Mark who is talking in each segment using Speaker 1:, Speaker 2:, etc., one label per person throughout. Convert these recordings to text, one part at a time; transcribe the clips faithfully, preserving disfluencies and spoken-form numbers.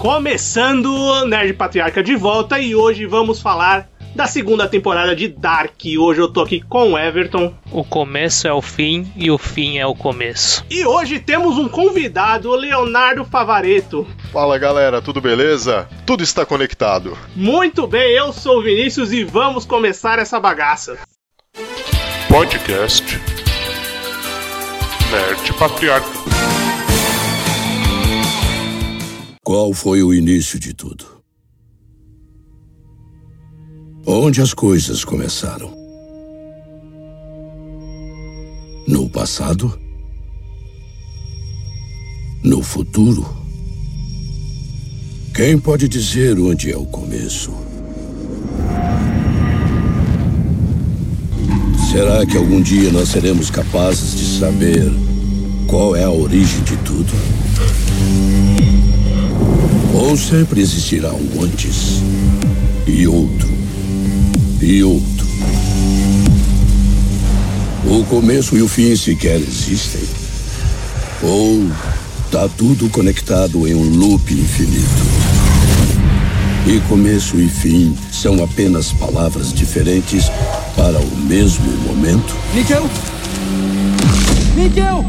Speaker 1: Começando o Nerd Patriarca de volta e hoje vamos falar da segunda temporada de Dark. Hoje eu tô aqui com o Everton.
Speaker 2: O começo é o fim e o fim é o começo.
Speaker 1: E hoje temos um convidado, o Leonardo Favaretto.
Speaker 3: Fala galera, tudo beleza? Tudo está conectado.
Speaker 1: Muito bem, eu sou o Vinícius e vamos começar essa bagaça.
Speaker 3: Podcast Nerd Patriarca.
Speaker 4: Qual foi o início de tudo? Onde as coisas começaram? No passado? No futuro? Quem pode dizer onde é o começo? Será que algum dia nós seremos capazes de saber qual é a origem de tudo? Ou sempre existirá um antes, e outro, e outro? O começo e o fim sequer existem? Ou tá tudo conectado em um loop infinito? E começo e fim são apenas palavras diferentes para o mesmo momento?
Speaker 5: Miguel! Miguel!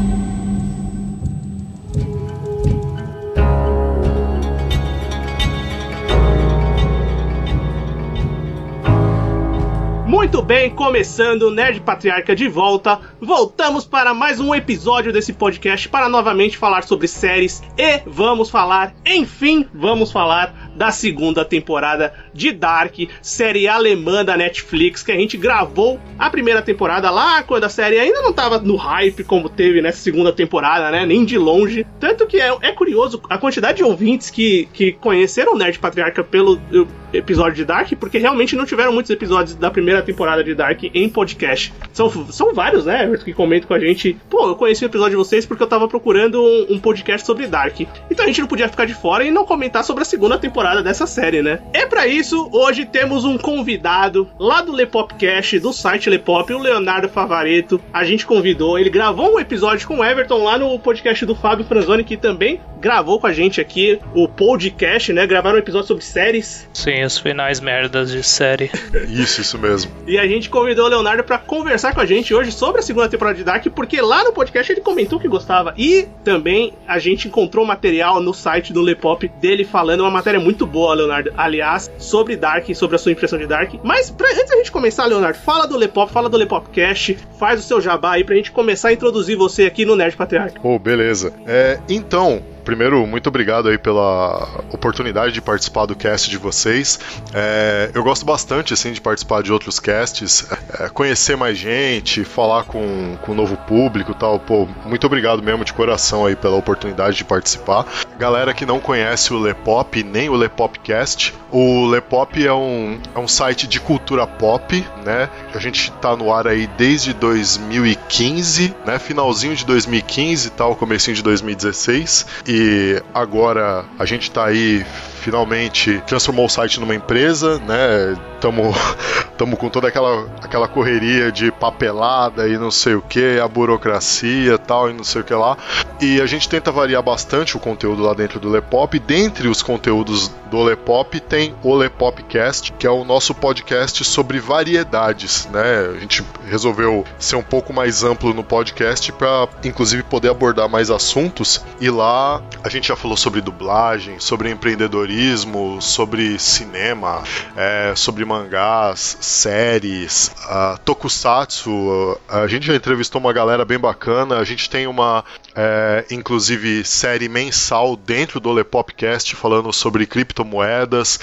Speaker 1: Muito bem, começando o Nerd Patriarca de volta, voltamos para mais um episódio desse podcast para novamente falar sobre séries e vamos falar, enfim, vamos falar da segunda temporada de Dark, série alemã da Netflix, que a gente gravou a primeira temporada lá quando a série ainda não estava no hype como teve nessa segunda temporada, né, nem de longe, tanto que é, é curioso a quantidade de ouvintes que, que conheceram o Nerd Patriarca pelo episódio de Dark, porque realmente não tiveram muitos episódios da primeira temporada de Dark em podcast. São, são vários, né, que comentam com a gente, pô, eu conheci o episódio de vocês porque eu tava procurando um, um podcast sobre Dark. Então a gente não podia ficar de fora e não comentar sobre a segunda temporada dessa série, né? E pra isso, hoje temos um convidado lá do Lepopcast, do site Lepop, o Leonardo Favaretto. A gente convidou, ele gravou um episódio com o Everton lá no podcast do Fábio Franzoni, que também gravou com a gente aqui o podcast, né? Gravaram um episódio sobre séries.
Speaker 2: Sim, os finais merdas de série.
Speaker 3: Isso, isso mesmo.
Speaker 1: E a gente convidou o Leonardo pra conversar com a gente hoje sobre a segunda temporada de Dark, porque lá no podcast ele comentou que gostava. E também a gente encontrou material no site do Lepop dele falando uma matéria muito boa, Leonardo, aliás, sobre Dark, sobre a sua impressão de Dark. Mas pra, antes da gente começar, Leonardo, fala do Lepop, fala do Lepopcast, faz o seu jabá aí pra gente começar a introduzir você aqui no Nerd Patriarca.
Speaker 3: Oh, beleza. É, então... Primeiro, muito obrigado aí pela oportunidade de participar do cast de vocês. É, eu gosto bastante assim, de participar de outros casts, é, conhecer mais gente, falar com, com o novo público e tal. Pô, muito obrigado mesmo de coração aí pela oportunidade de participar. Galera que não conhece o Lepop, nem o Lepopcast, o Lepop é um, é um site de cultura pop, né? A gente tá no ar aí desde dois mil e quinze, né? Finalzinho de dois mil e quinze e tal, comecinho de dois mil e dezesseis. E E agora a gente tá aí, finalmente transformou o site numa empresa, né? Tamo, tamo com toda aquela, aquela correria de papelada e não sei o que, a burocracia e tal e não sei o que lá. E a gente tenta variar bastante o conteúdo lá dentro do Lepop. Dentre os conteúdos do Lepop tem o Lepopcast, que é o nosso podcast sobre variedades, né? A gente resolveu ser um pouco mais amplo no podcast para, inclusive, poder abordar mais assuntos. E lá a gente já falou sobre dublagem, sobre empreendedorismo, sobre cinema, é, sobre mangás, séries, uh, tokusatsu. Uh, a gente já entrevistou uma galera bem bacana. A gente tem uma, é, inclusive, série mensal dentro do Lepopcast falando sobre criptomoedas.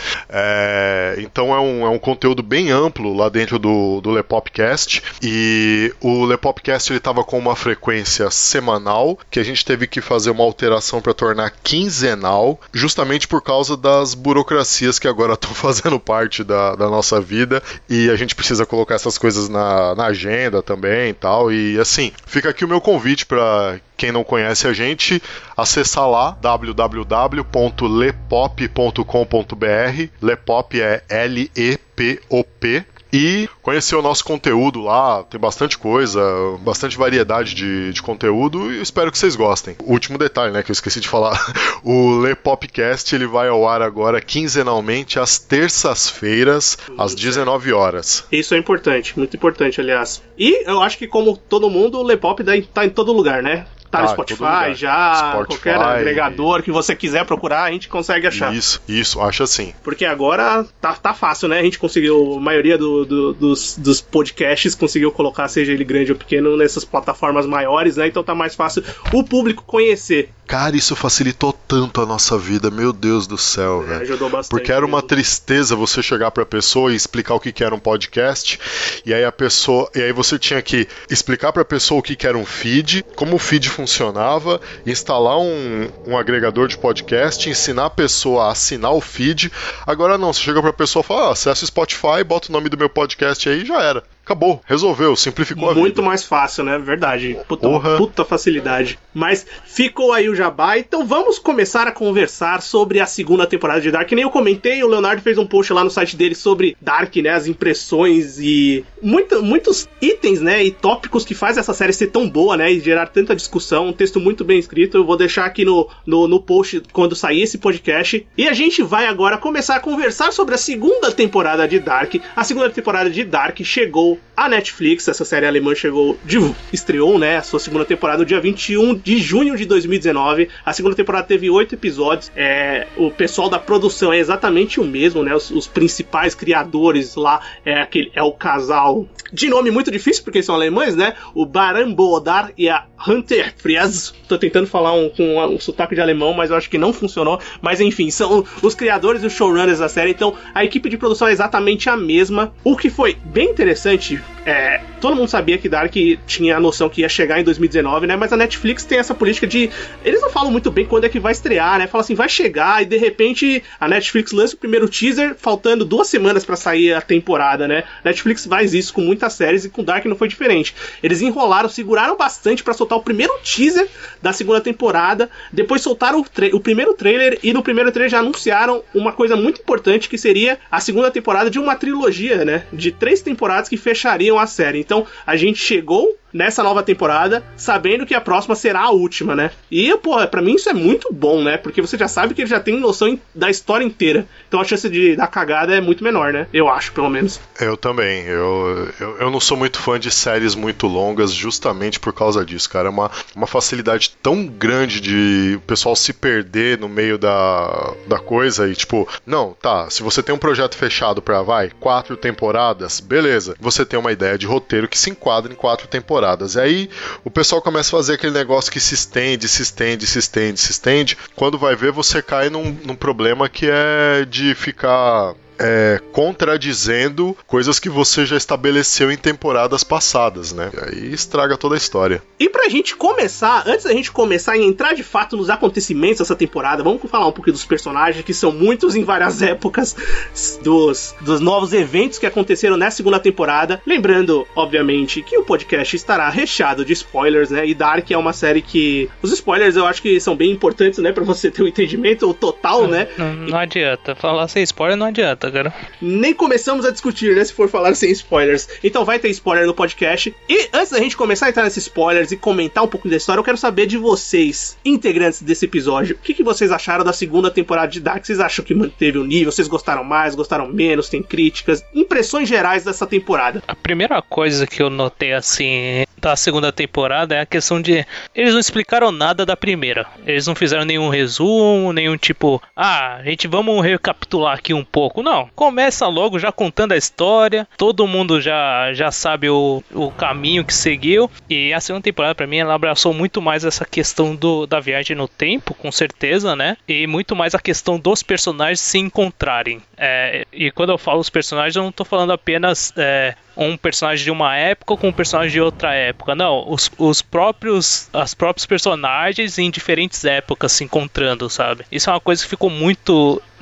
Speaker 3: É, então é um, é um conteúdo bem amplo lá dentro do, do Lepopcast. E o Lepopcast ele estava com uma frequência semanal, que a gente teve que fazer uma alteração para tornar quinzenal, justamente por causa das burocracias que agora estão fazendo parte da, da nossa vida, e a gente precisa colocar essas coisas na, na agenda também e tal. E assim, fica aqui o meu convite para quem não conhece a gente, acessar lá w w w ponto lepop ponto com ponto b r. Lepop é L E P O P. e conhecer o nosso conteúdo lá. Tem bastante coisa, bastante variedade de, de conteúdo e eu espero que vocês gostem. O último detalhe, né, que eu esqueci de falar, o Lepopcast ele vai ao ar agora quinzenalmente às terças-feiras, às dezenove horas.
Speaker 1: Isso é importante, muito importante, aliás. E eu acho que, como todo mundo, o Lepop tá em todo lugar, né? Tá no ah, Spotify já, Spotify, qualquer agregador que você quiser procurar, a gente consegue achar.
Speaker 3: Isso, isso, acho assim.
Speaker 1: Porque agora tá, tá fácil, né? A gente conseguiu, a maioria do, do, dos, dos podcasts conseguiu colocar, seja ele grande ou pequeno, nessas plataformas maiores, né? Então tá mais fácil o público conhecer.
Speaker 3: Cara, isso facilitou tanto a nossa vida, meu Deus do céu,
Speaker 1: é,
Speaker 3: velho.
Speaker 1: Ajudou bastante.
Speaker 3: Porque era uma
Speaker 1: mesmo.
Speaker 3: tristeza você chegar pra pessoa e explicar o que, que era um podcast, e aí a pessoa, e aí você tinha que explicar pra pessoa o que, que era um feed, como o feed funcionava, instalar um, um agregador de podcast, ensinar a pessoa a assinar o feed. Agora não, você chega pra pessoa e fala, ah, acessa o Spotify, bota o nome do meu podcast aí e já era. Acabou, resolveu, simplificou a vida.
Speaker 1: Muito mais fácil, né? Verdade. Puta, puta facilidade. Mas ficou aí o jabá, então vamos começar a conversar sobre a segunda temporada de Dark. Que nem eu comentei, o Leonardo fez um post lá no site dele sobre Dark, né? As impressões e muito, muitos itens, né? E tópicos que faz essa série ser tão boa, né? E gerar tanta discussão. Um texto muito bem escrito. Eu vou deixar aqui no, no, no post quando sair esse podcast. E a gente vai agora começar a conversar sobre a segunda temporada de Dark. A segunda temporada de Dark chegou a Netflix, essa série alemã chegou, de, estreou, né, a sua segunda temporada no dia vinte e um de junho de dois mil e dezenove. A segunda temporada teve oito episódios. É, o pessoal da produção é exatamente o mesmo, né, os, os principais criadores lá é, aquele, é o casal de nome muito difícil, porque são alemães, né, o Baran Bodar e a Hunter Fries. Tô tentando falar um, com um, um sotaque de alemão, mas eu acho que não funcionou. Mas enfim, são os criadores e os showrunners da série, então a equipe de produção é exatamente a mesma. O que foi bem interessante, É, todo mundo sabia que Dark tinha a noção que ia chegar em dois mil e dezenove, né? Mas a Netflix tem essa política de... Eles não falam muito bem quando é que vai estrear, né? Fala assim, vai chegar e de repente a Netflix lança o primeiro teaser faltando duas semanas pra sair a temporada, né? Netflix faz isso com muitas séries e com Dark não foi diferente. Eles enrolaram, seguraram bastante pra soltar o primeiro teaser da segunda temporada, depois soltaram o, tra- o primeiro trailer e no primeiro trailer já anunciaram uma coisa muito importante que seria a segunda temporada de uma trilogia, né? De três temporadas que fechariam a série. Então a gente chegou nessa nova temporada sabendo que a próxima será a última, né? E, porra, pra mim isso é muito bom, né? Porque você já sabe que ele já tem noção da história inteira. Então a chance de dar cagada é muito menor, né? Eu acho, pelo menos.
Speaker 3: Eu também. Eu, eu, eu não sou muito fã de séries muito longas justamente por causa disso, cara. É uma, uma facilidade tão grande de o pessoal se perder no meio da, da coisa e, tipo, não, tá, se você tem um projeto fechado pra, vai, quatro temporadas, beleza. Você tem uma ideia de roteiro que se enquadra em quatro temporadas. E aí o pessoal começa a fazer aquele negócio que se estende, se estende, se estende, se estende. Quando vai ver, você cai num, num problema que é de ficar... É, contradizendo coisas que você já estabeleceu em temporadas passadas, né? E aí estraga toda a história.
Speaker 1: E pra gente começar, antes da gente começar e entrar de fato nos acontecimentos dessa temporada, vamos falar um pouquinho dos personagens, que são muitos em várias épocas, dos, dos novos eventos que aconteceram nessa segunda temporada. Lembrando, obviamente, que o podcast estará recheado de spoilers, né? E Dark é uma série que... Os spoilers eu acho que são bem importantes, né? Pra você ter um entendimento total, né?
Speaker 2: Não, não adianta. Falar sem spoiler não adianta. Cara.
Speaker 1: Nem começamos a discutir, né, se for falar sem spoilers. Então vai ter spoiler no podcast. E antes da gente começar a entrar nesses spoilers e comentar um pouco da história, eu quero saber de vocês, integrantes desse episódio, o que, que vocês acharam da segunda temporada de Dark? Vocês acham que manteve o nível? Vocês gostaram mais, gostaram menos? Tem críticas? Impressões gerais dessa temporada?
Speaker 2: A primeira coisa que eu notei, assim, da segunda temporada é a questão de... Eles não explicaram nada da primeira. Eles não fizeram nenhum resumo, nenhum tipo... Ah, a gente vamos recapitular aqui um pouco. Não. Começa logo já contando a história, todo mundo já, já sabe o, o caminho que seguiu, e a segunda temporada pra mim ela abraçou muito mais essa questão do, da viagem no tempo, com certeza, né, e muito mais a questão dos personagens se encontrarem, é, e quando eu falo os personagens eu não tô falando apenas é, um personagem de uma época com um personagem de outra época, não, os, os próprios as próprios personagens em diferentes épocas se encontrando, sabe, isso é uma coisa que ficou muito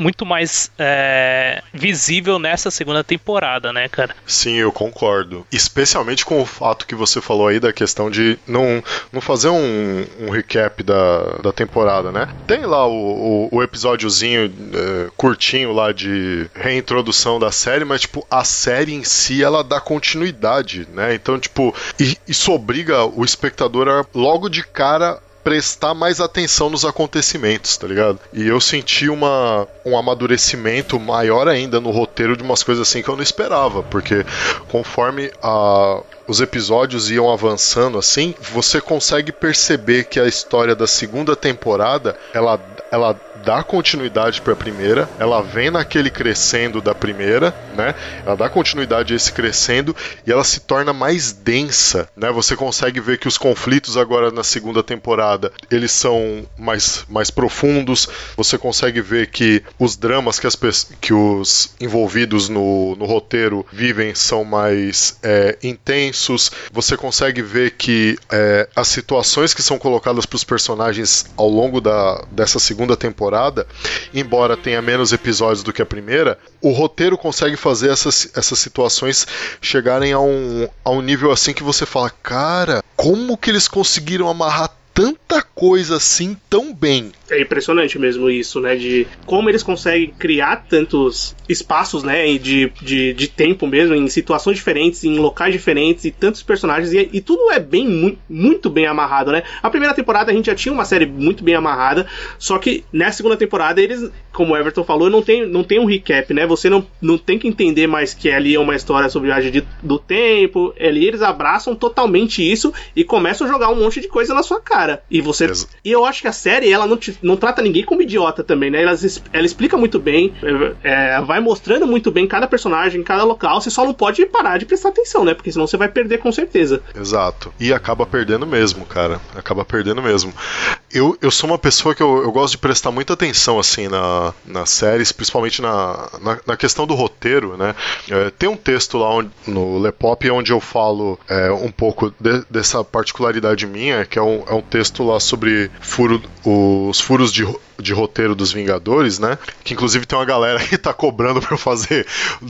Speaker 2: muito mais é, visível nessa segunda temporada, né, cara?
Speaker 3: Sim, eu concordo. Especialmente com o fato que você falou aí da questão de não, não fazer um, um recap da, da temporada, né? Tem lá o, o, o episódiozinho é, curtinho lá de reintrodução da série, mas, tipo, a série em si, ela dá continuidade, né? Então, tipo, e, isso obriga o espectador a, logo de cara, prestar mais atenção nos acontecimentos, tá ligado? E eu senti uma, um amadurecimento maior ainda no roteiro de umas coisas assim que eu não esperava, porque conforme a, os episódios iam avançando assim, você consegue perceber que a história da segunda temporada, ela, ela dá continuidade para a primeira, ela vem naquele crescendo da primeira, né? Ela dá continuidade a esse crescendo e ela se torna mais densa, né? Você consegue ver que os conflitos agora na segunda temporada, eles são mais, mais profundos, você consegue ver que os dramas que, as, que os envolvidos no, no roteiro vivem são mais é, intensos, você consegue ver que é, as situações que são colocadas para os personagens ao longo da, dessa segunda temporada, embora tenha menos episódios do que a primeira, o roteiro consegue fazer essas, essas situações chegarem a um, a um nível assim que você fala, cara, como que eles conseguiram amarrar tanta coisa assim tão bem?
Speaker 1: É impressionante mesmo isso, né? De como eles conseguem criar tantos espaços, né? De, de, de tempo mesmo, em situações diferentes, em locais diferentes, e tantos personagens, e, e tudo é bem, muito, muito bem amarrado, né? A primeira temporada a gente já tinha uma série muito bem amarrada, só que nessa segunda temporada eles, como o Everton falou, não tem, não tem um recap, né? Você não, não tem que entender mais que ali é uma história sobre viagem de, do tempo, ali eles abraçam totalmente isso e começam a jogar um monte de coisa na sua cara. E você... E eu acho que a série, ela não, te, não trata ninguém como idiota também, né? Ela, ela explica muito bem, é, vai mostrando muito bem cada personagem, cada local. Você só não pode parar de prestar atenção, né? Porque senão você vai perder com certeza.
Speaker 3: Exato. E acaba perdendo mesmo, cara. Acaba perdendo mesmo. Eu, eu sou uma pessoa que eu, eu gosto de prestar muita atenção, assim, na, nas séries, principalmente na, na, na questão do roteiro, né? É, tem um texto lá onde, no Lepop onde eu falo é, um pouco de, dessa particularidade minha, que é um, é um texto lá sobre furo, os furos de, de roteiro dos Vingadores, né? Que inclusive tem uma galera que tá cobrando pra eu fazer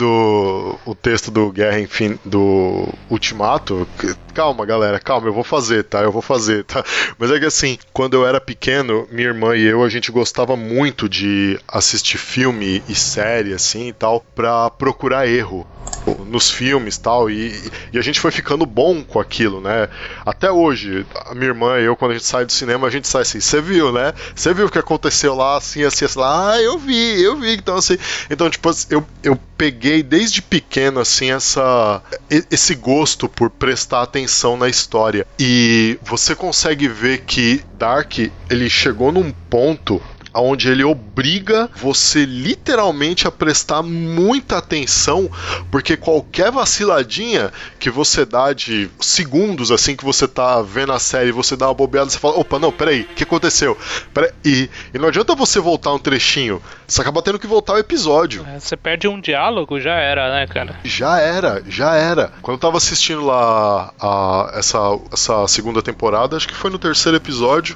Speaker 3: do, o texto do Guerra Infin, do Ultimato. Calma, galera, calma, eu vou fazer, tá? Eu vou fazer, tá? Mas é que assim, quando eu era pequeno, minha irmã e eu, a gente gostava muito de assistir filme e série, assim, e tal, pra procurar erro nos filmes tal, e, e a gente foi ficando bom com aquilo, né? Até hoje, a minha irmã e eu, quando a gente sai do cinema, a gente sai assim, você viu, né? Você viu o que aconteceu lá, assim, assim, assim, lá, ah, eu vi, eu vi, então assim, então tipo, eu, eu peguei desde pequeno, assim, essa, esse gosto por prestar atenção na história, e você consegue ver que Dark, ele chegou num ponto onde ele obriga você literalmente a prestar muita atenção, porque qualquer vaciladinha que você dá de segundos, assim, que você tá vendo a série, você dá uma bobeada, você fala, opa, não, peraí, o que aconteceu? Peraí. E, e não adianta você voltar um trechinho, você acaba tendo que voltar o episódio.
Speaker 2: É, você perde um diálogo, já era, né, cara?
Speaker 3: Já era, já era. Quando eu tava assistindo lá a, essa, essa segunda temporada, acho que foi no terceiro episódio,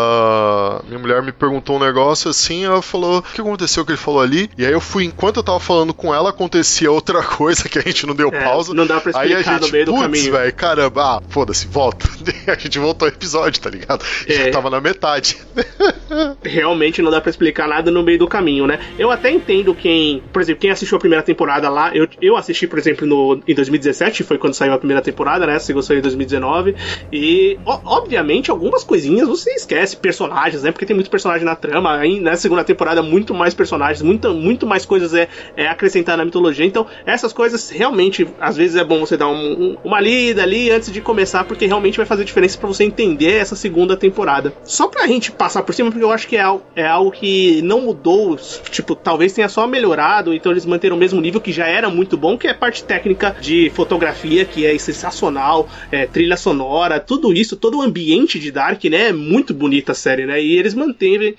Speaker 3: a minha mulher me perguntou um negócio assim, ela falou, o que aconteceu que ele falou ali? E aí eu fui, enquanto eu tava falando com ela, acontecia outra coisa que a gente não deu é, pausa.
Speaker 1: Não dá pra explicar
Speaker 3: aí a gente,
Speaker 1: no meio do caminho.
Speaker 3: Velho, caramba, ah, foda-se, volta. A gente voltou ao episódio, tá ligado? É. Já tava na metade.
Speaker 1: Realmente não dá pra explicar nada no meio do caminho, né? Eu até entendo quem, por exemplo, quem assistiu a primeira temporada lá, eu, eu assisti, por exemplo, no, em dois mil e dezessete, foi quando saiu a primeira temporada, né? A segunda saiu em dois mil e dezenove, e ó, obviamente algumas coisinhas você esquece, personagens, né? Porque tem muito personagem na trama. Aí, na segunda temporada, muito mais personagens, muito, muito mais coisas é, é acrescentar na mitologia. Então, essas coisas realmente, às vezes é bom você dar um, um, uma lida ali antes de começar, porque realmente vai fazer diferença pra você entender essa segunda temporada. Só pra gente passar por cima, porque eu acho que é algo, é algo que não mudou, tipo, talvez tenha só melhorado, então eles manteram o mesmo nível, que já era muito bom, que é a parte técnica de fotografia, que é sensacional, é, trilha sonora, tudo isso, todo o ambiente de Dark, né, é muito bonita a série, né, e eles mantêm esse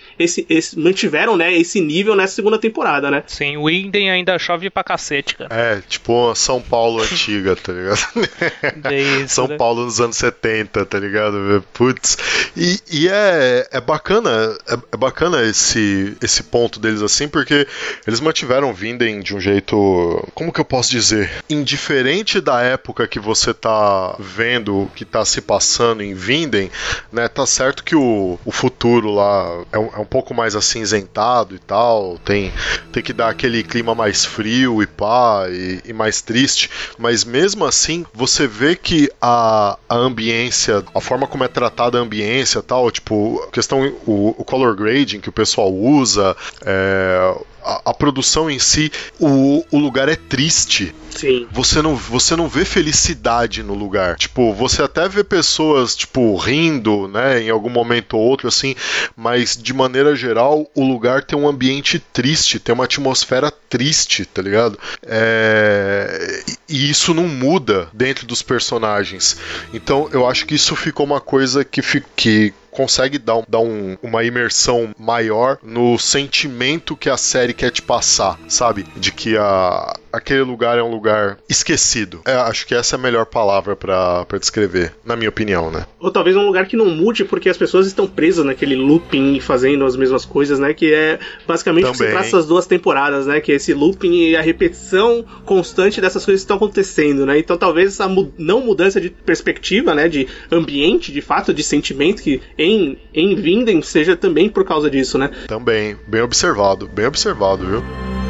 Speaker 1: esse, esse, mantiveram, né, esse nível nessa segunda temporada, né?
Speaker 2: Sim, o Winden ainda chove pra cacete, cara.
Speaker 3: É, tipo São Paulo antiga, tá ligado?
Speaker 2: Isso,
Speaker 3: São
Speaker 2: né?
Speaker 3: Paulo nos anos setenta, tá ligado? Putz. E, e é, é bacana, é, é bacana esse, esse ponto deles assim, porque eles mantiveram o Winden de um jeito, como que eu posso dizer? Indiferente da época que você tá vendo o que tá se passando em Winden, né? Tá certo que o, o futuro lá é um, é um pouco mais acinzentado e tal, tem, tem que dar aquele clima mais frio e pá, e, e mais triste, mas mesmo assim, você vê que a, a ambiência, a forma como é tratada a ambiência e tal, tipo, a questão, o, o color grading que o pessoal usa, é, a, a produção em si, o, o lugar é triste.
Speaker 1: Sim.
Speaker 3: Você não, você não vê felicidade no lugar. Tipo, você até vê pessoas, tipo, rindo, né, em algum momento ou outro, assim, mas de maneira geral, o lugar tem um ambiente triste, tem uma atmosfera triste, tá ligado? É... E isso não muda dentro dos personagens. Então, eu acho que isso ficou uma coisa que, que consegue dar, um, dar um, uma imersão maior no sentimento que a série quer te passar, sabe? De que a, aquele lugar é um lugar esquecido. É, acho que essa é a melhor palavra pra, pra descrever, na minha opinião, né?
Speaker 1: Ou talvez um lugar que não mude porque as pessoas estão presas naquele looping e fazendo as mesmas coisas, né? Que é basicamente o que se trata essas duas temporadas, né? Que é esse looping e a repetição constante dessas coisas que estão acontecendo, né? Então talvez essa mu- não mudança de perspectiva, né? De ambiente, de fato, de sentimento que em, em Winden seja também por causa disso, né?
Speaker 3: Também, bem observado, bem observado, viu?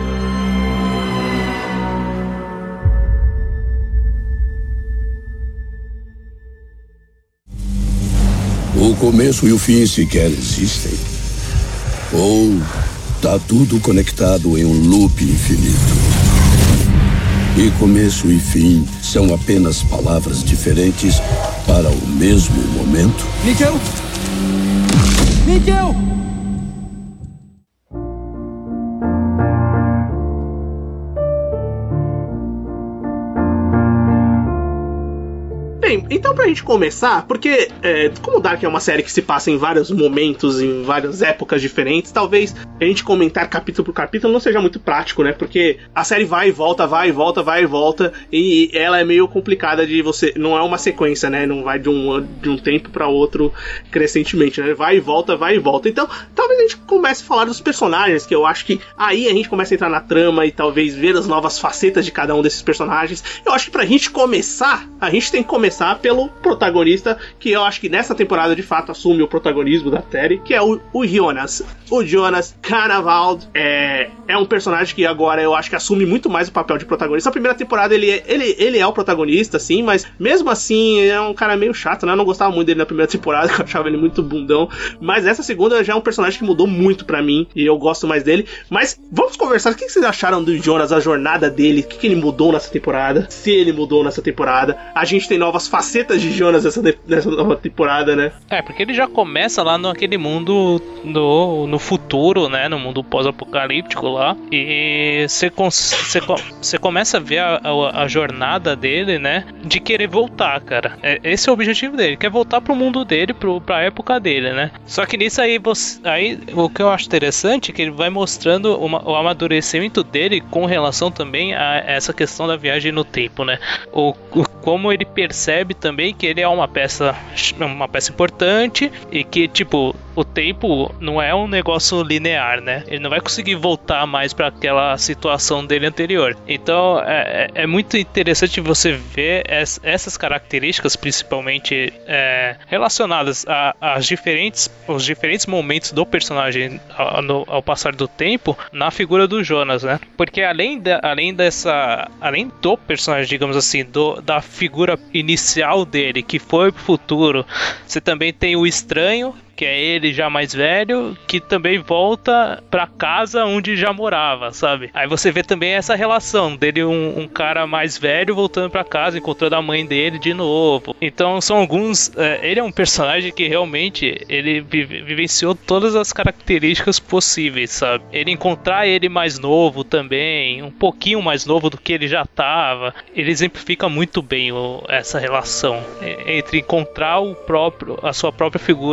Speaker 4: O começo e o fim sequer existem. Ou tá tudo conectado em um loop infinito. E começo e fim são apenas palavras diferentes para o mesmo momento.
Speaker 5: Miguel! Miguel!
Speaker 1: Bem, então pra gente começar, porque é, como Dark é uma série que se passa em vários momentos, em várias épocas diferentes, talvez a gente comentar capítulo por capítulo não seja muito prático, né? Porque a série vai e volta, vai e volta, vai e volta, e ela é meio complicada de você... Não é uma sequência, né? Não vai de um, de um tempo pra outro crescentemente, né? Vai e volta, vai e volta. Então, talvez a gente comece a falar dos personagens, que eu acho que aí a gente começa a entrar na trama e talvez ver as novas facetas de cada um desses personagens. Eu acho que pra gente começar, a gente tem que começar pelo protagonista, que eu acho que nessa temporada de fato assume o protagonismo da série, que é o, o Jonas. O Jonas Carnavald é, é um personagem que agora eu acho que assume muito mais o papel de protagonista. Na primeira temporada ele, ele, ele é o protagonista, sim, mas mesmo assim é um cara meio chato, né? Eu não gostava muito dele na primeira temporada, que eu achava ele muito bundão, mas essa segunda já é um personagem que mudou muito pra mim, e eu gosto mais dele. Mas vamos conversar, o que vocês acharam do Jonas, a jornada dele, o que ele mudou nessa temporada, se ele mudou nessa temporada. A gente tem novas facetas de Jonas nessa, de, nessa nova temporada, né?
Speaker 2: É, porque ele já começa lá naquele mundo no, no futuro, né? No mundo pós-apocalíptico lá. E você você começa a ver a, a, a jornada dele, né? De querer voltar, cara. É, esse é o objetivo dele, quer voltar pro mundo dele, pro, pra época dele, né? Só que nisso aí, você, aí o que eu acho interessante é que ele vai mostrando uma, o amadurecimento dele com relação também a essa questão da viagem no tempo, né? O, o, como ele percebe também que ele é uma peça, uma peça importante e que, tipo, o tempo não é um negócio linear, né? Ele não vai conseguir voltar mais para aquela situação dele anterior. Então é, é muito interessante você ver es, essas características, principalmente é, relacionadas a, a diferentes, os diferentes momentos do personagem ao, no, ao passar do tempo na figura do Jonas, né? Porque além, de, além dessa, além do personagem, digamos assim, do, da figura inicial dele que foi pro futuro, você também tem o estranho, que é ele já mais velho, que também volta pra casa onde já morava, sabe? Aí você vê também essa relação dele, um, um cara mais velho voltando pra casa, encontrando a mãe dele de novo. Então são alguns... É, ele é um personagem que realmente ele vive, vivenciou todas as características possíveis, sabe? Ele encontrar ele mais novo também, um pouquinho mais novo do que ele já tava, ele exemplifica muito bem o, essa relação entre encontrar o próprio, a sua própria figura no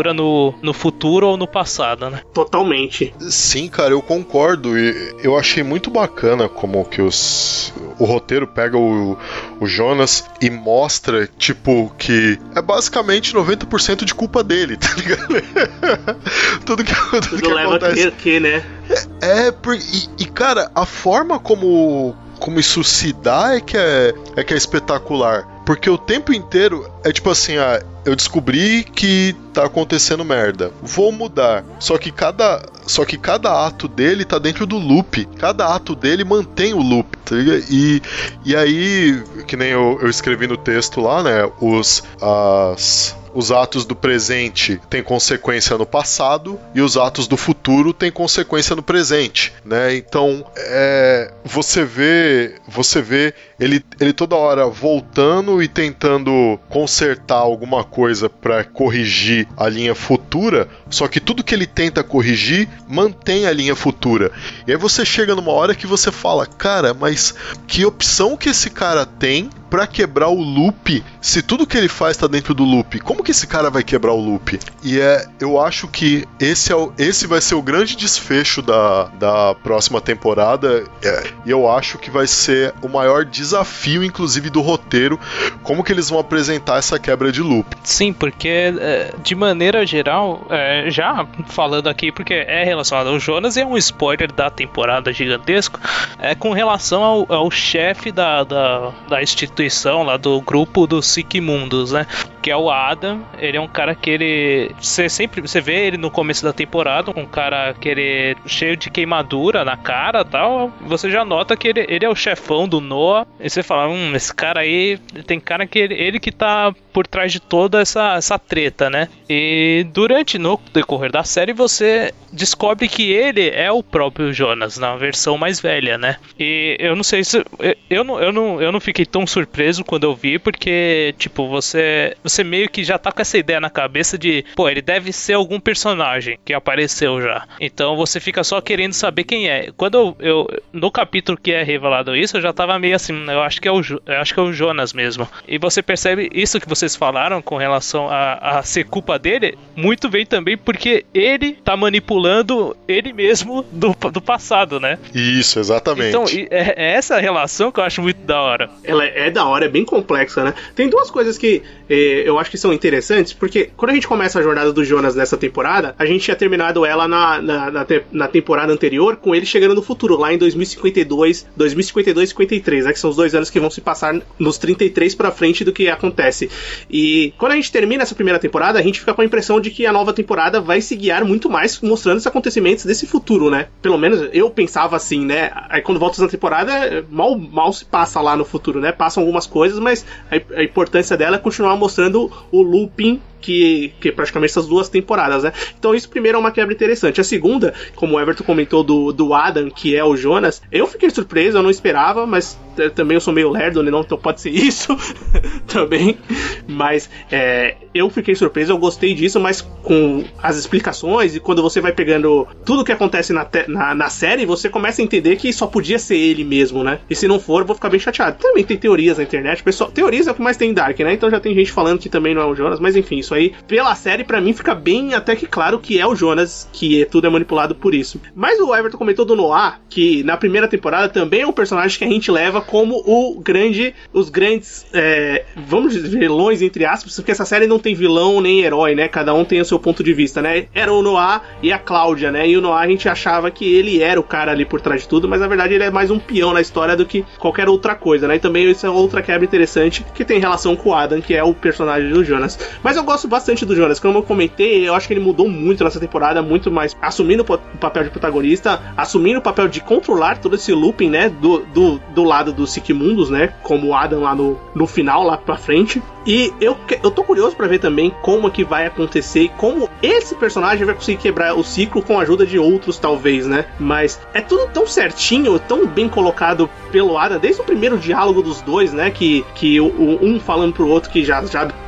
Speaker 2: no, no futuro ou no passado, né?
Speaker 1: Totalmente.
Speaker 3: Sim, cara, eu concordo. E eu achei muito bacana como que os, o roteiro pega o, o Jonas e mostra, tipo, que é basicamente noventa por cento de culpa dele, tá ligado? tudo que, tudo
Speaker 1: tudo
Speaker 3: que
Speaker 1: leva
Speaker 3: acontece.
Speaker 1: a que, né?
Speaker 3: É, é por, e, e, cara, a forma como, como isso se dá é que é, é que é espetacular. Porque o tempo inteiro é tipo assim, ah, eu descobri que tá acontecendo merda, vou mudar. Só que cada, só que cada ato dele tá dentro do loop. Cada ato dele mantém o loop, tá ligado? E, e aí, que nem eu, eu escrevi no texto lá, né, os... as... os atos do presente têm consequência no passado e os atos do futuro têm consequência no presente, né? Então, é, você vê, você vê ele, ele toda hora voltando e tentando consertar alguma coisa para corrigir a linha futura, só que tudo que ele tenta corrigir mantém a linha futura. E aí você chega numa hora que você fala, cara, mas que opção que esse cara tem pra quebrar o loop, se tudo que ele faz tá dentro do loop? Como que esse cara vai quebrar o loop? E é, eu acho que esse, é o, esse vai ser o grande desfecho da, da próxima temporada, é, e eu acho que vai ser o maior desafio, inclusive, do roteiro, como que eles vão apresentar essa quebra de loop.
Speaker 2: Sim, porque de maneira geral, é, já falando aqui, porque é relacionado ao Jonas, e é um spoiler da temporada gigantesco, é com relação ao, ao chefe da, da, da instituição lá do grupo dos Sikimundos, né? Que é o Adam. Ele é um cara que ele... Você sempre... Você vê ele no começo da temporada, um cara que ele... cheio de queimadura na cara e tal. Você já nota que ele, ele é o chefão do Noah. E você fala, hum, esse cara aí... Tem cara que ele, ele que tá por trás de toda essa, essa treta, né? E durante, no decorrer da série, você descobre que ele é o próprio Jonas, na versão mais velha, né? E eu não sei se... Eu, eu, não, eu, não, eu não fiquei tão surpreso quando eu vi, porque, tipo, você... Você meio que já tá com essa ideia na cabeça de, pô, ele deve ser algum personagem que apareceu já. Então você fica só querendo saber quem é. Quando eu, eu no capítulo que é revelado isso, eu já tava meio assim, eu acho que é o, eu acho que é o Jonas mesmo. E você percebe isso que vocês falaram com relação a, a ser culpa dele, muito bem também porque ele tá manipulando ele mesmo do, do passado, né?
Speaker 3: Isso, exatamente.
Speaker 2: Então é, é essa relação que eu acho muito da hora.
Speaker 1: Ela é da hora, é bem complexa, né? Tem duas coisas que eh, eu acho que são interessantes, porque quando a gente começa a jornada do Jonas nessa temporada, a gente tinha terminado ela na, na, na, te, na temporada anterior com ele chegando no futuro, lá em dois mil e cinquenta e dois, dois mil e cinquenta e dois e cinquenta e três, né, que são os dois anos que vão se passar nos trinta e três pra frente do que acontece. E quando a gente termina essa primeira temporada, a gente fica com a impressão de que a nova temporada vai se guiar muito mais mostrando os acontecimentos desse futuro, né? Pelo menos eu pensava assim, né? Aí quando volta na temporada, mal, mal se passa lá no futuro, né? Passam algumas coisas, mas a, a importância dela é continuar mostrando o looping que, que praticamente essas duas temporadas, né? Então isso primeiro é uma quebra interessante. A segunda, como o Everton comentou do, do Adam, que é o Jonas, eu fiquei surpreso, eu não esperava, mas também eu sou meio lerdo, né? Não, então pode ser isso também, mas é, eu fiquei surpreso, eu gostei disso, mas com as explicações e quando você vai pegando tudo que acontece na, te, na, na série, você começa a entender que só podia ser ele mesmo, né? E se não for, eu vou ficar bem chateado. Também tem teorias na internet, pessoal, teorias é o que mais tem em Dark, né? Então já tem gente falando que também não é o Jonas, mas enfim, isso aí, pela série, pra mim fica bem até que claro que é o Jonas, que tudo é manipulado por isso. Mas o Everton comentou do Noah, que na primeira temporada também é um personagem que a gente leva como o grande, os grandes, é, vamos dizer, vilões, entre aspas, porque essa série não tem vilão nem herói, né? Cada um tem o seu ponto de vista, né? Era o Noah e a Cláudia, né? E o Noah a gente achava que ele era o cara ali por trás de tudo, mas na verdade ele é mais um peão na história do que qualquer outra coisa, né? E também isso é outra quebra interessante que tem relação com o Adam, que é o personagem do Jonas. Mas eu gosto bastante do Jonas, como eu comentei, eu acho que ele mudou muito nessa temporada, muito mais assumindo o papel de protagonista, assumindo o papel de controlar todo esse looping, né? Do, do, do lado dos Sikimundos, né? Como o Adam lá no, no final, lá pra frente. E eu, eu tô curioso pra ver também como é que vai acontecer e como esse personagem vai conseguir quebrar o ciclo com a ajuda de outros, talvez, né? Mas é tudo tão certinho, tão bem colocado pelo Adam, desde o primeiro diálogo dos dois, né? Que, que o, o, um falando pro outro que já, já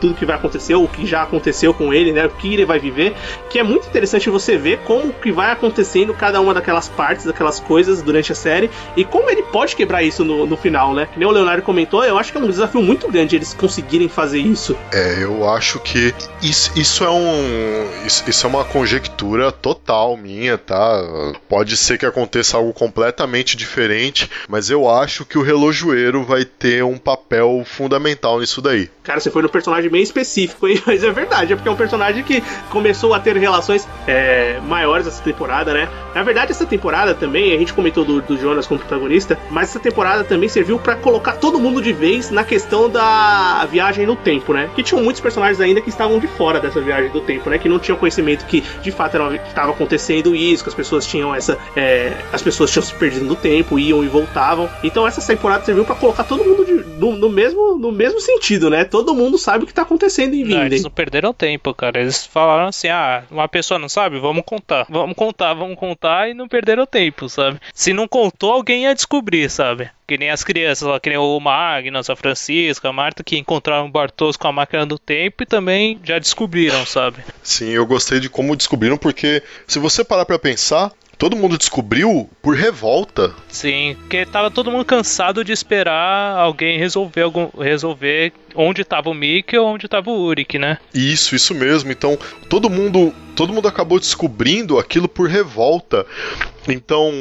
Speaker 1: tudo que vai acontecer, ou o que já aconteceu com ele, né? O que ele vai viver, que é muito interessante você ver como que vai acontecendo cada uma daquelas partes, daquelas coisas durante a série, e como ele pode quebrar isso no, no final, né? Que nem o Leonardo comentou, eu acho que é um desafio muito grande eles conseguirem fazer isso.
Speaker 3: É, eu acho que isso, isso é um... Isso, isso é uma conjectura total minha, tá? Pode ser que aconteça algo completamente diferente, mas eu acho que o relojoeiro vai ter um papel fundamental nisso daí.
Speaker 1: Cara, você foi no personagem bem específico, hein? Mas é verdade, é porque é um personagem que começou a ter relações é, maiores essa temporada, né? Na verdade, essa temporada também, a gente comentou do, do Jonas como protagonista, mas essa temporada também serviu pra colocar todo mundo de vez na questão da viagem no tempo, né? Que tinham muitos personagens ainda que estavam de fora dessa viagem do tempo, né? Que não tinham conhecimento que de fato estava acontecendo isso, que as pessoas tinham essa... É, as pessoas tinham se perdido no tempo, iam e voltavam. Então essa temporada serviu pra colocar todo mundo de, no, no, mesmo, no mesmo sentido, né? Todo mundo sabe o que tá acontecendo em Vinden.
Speaker 2: Não, eles não perderam tempo, cara. Eles falaram assim, ah, uma pessoa não sabe? Vamos contar. Vamos contar, vamos contar e não perderam tempo, sabe? Se não contou, alguém ia descobrir, sabe? Que nem as crianças lá, que nem o Magnus, a Francisca, a Marta, que encontraram o Bartos com a máquina do tempo e também já descobriram, sabe?
Speaker 3: Sim, eu gostei de como descobriram, porque se você parar pra pensar, todo mundo descobriu por revolta.
Speaker 2: Sim, porque tava todo mundo cansado de esperar alguém resolver, algum, resolver onde tava o Mickey ou onde tava o Urik, né?
Speaker 3: Isso, isso mesmo. Então, todo mundo, todo mundo acabou descobrindo aquilo por revolta. Então,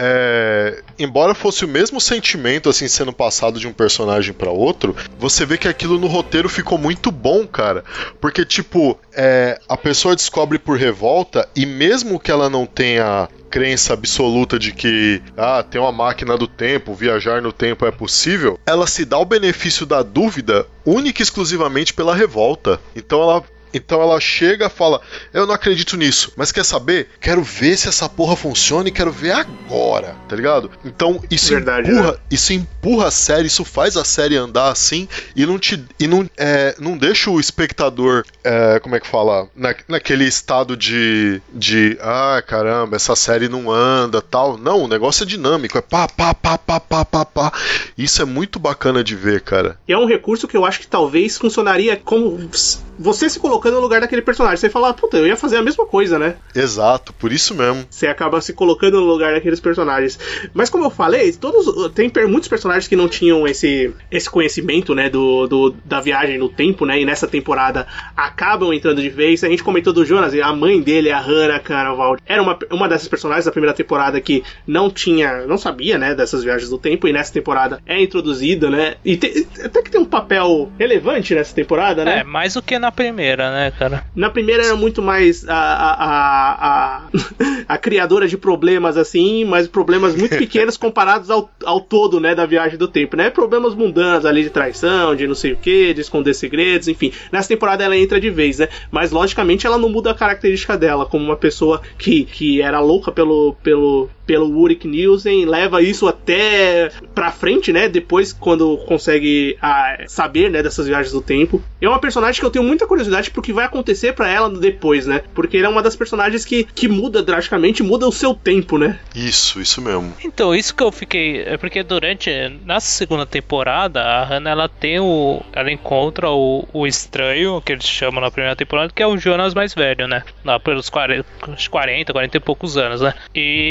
Speaker 3: é, embora fosse o mesmo sentimento assim sendo passado de um personagem para outro, você vê que aquilo no roteiro ficou muito bom, cara. Porque, tipo, é, a pessoa descobre por revolta e mesmo que ela não tenha crença absoluta de que ah, tem uma máquina do tempo, viajar no tempo é possível, ela se dá o benefício da dúvida única e exclusivamente pela revolta. Então ela Então ela chega e fala, eu não acredito nisso, mas quer saber? Quero ver se essa porra funciona e quero ver agora, tá ligado? Então isso
Speaker 1: Verdade,
Speaker 3: empurra,
Speaker 1: né?
Speaker 3: isso empurra a série, isso faz a série andar assim e não, te, e não, é, não deixa o espectador, é, como é que fala? Na, naquele estado de, de, ah, caramba, essa série não anda, tal. Não, o negócio é dinâmico, é pá, pá, pá, pá, pá, pá, pá. Isso é muito bacana de ver, cara.
Speaker 1: E é um recurso que eu acho que talvez funcionaria como você se colocando no lugar daquele personagem. Você fala, puta, eu ia fazer a mesma coisa, né?
Speaker 3: Exato, por isso mesmo.
Speaker 1: Você acaba se colocando no lugar daqueles personagens. Mas como eu falei, todos tem muitos personagens que não tinham esse, esse conhecimento, né, do, do, da viagem no tempo, né? E nessa temporada acabam entrando de vez. A gente comentou do Jonas, a mãe dele, a Hannah Carvalho, era uma, uma dessas personagens da primeira temporada que não tinha, não sabia, né, dessas viagens do tempo. E nessa temporada é introduzida, né? E tem, até que tem um papel relevante nessa temporada, né?
Speaker 2: É, mais do que na primeira, né, cara?
Speaker 1: Na primeira era muito mais a, a, a, a, a criadora de problemas, assim, mas problemas muito pequenos comparados ao, ao todo, né, da viagem do tempo, né? Problemas mundanos ali de traição, de não sei o que, de esconder segredos, enfim. Nessa temporada ela entra de vez, né? Mas, logicamente, ela não muda a característica dela como uma pessoa que, que era louca pelo... pelo pelo Ulrich Nielsen, leva isso até pra frente, né, depois quando consegue a, saber, né, dessas viagens do tempo. É uma personagem que eu tenho muita curiosidade pro que vai acontecer pra ela depois, né, porque ela é uma das personagens que, que muda drasticamente, muda o seu tempo, né.
Speaker 3: Isso, isso mesmo.
Speaker 2: Então, isso que eu fiquei, é porque durante, na segunda temporada, a Hannah, ela tem o, ela encontra o, o estranho, que eles chamam na primeira temporada, que é o Jonas mais velho, né, lá pelos quarenta, quarenta, quarenta e poucos anos, né,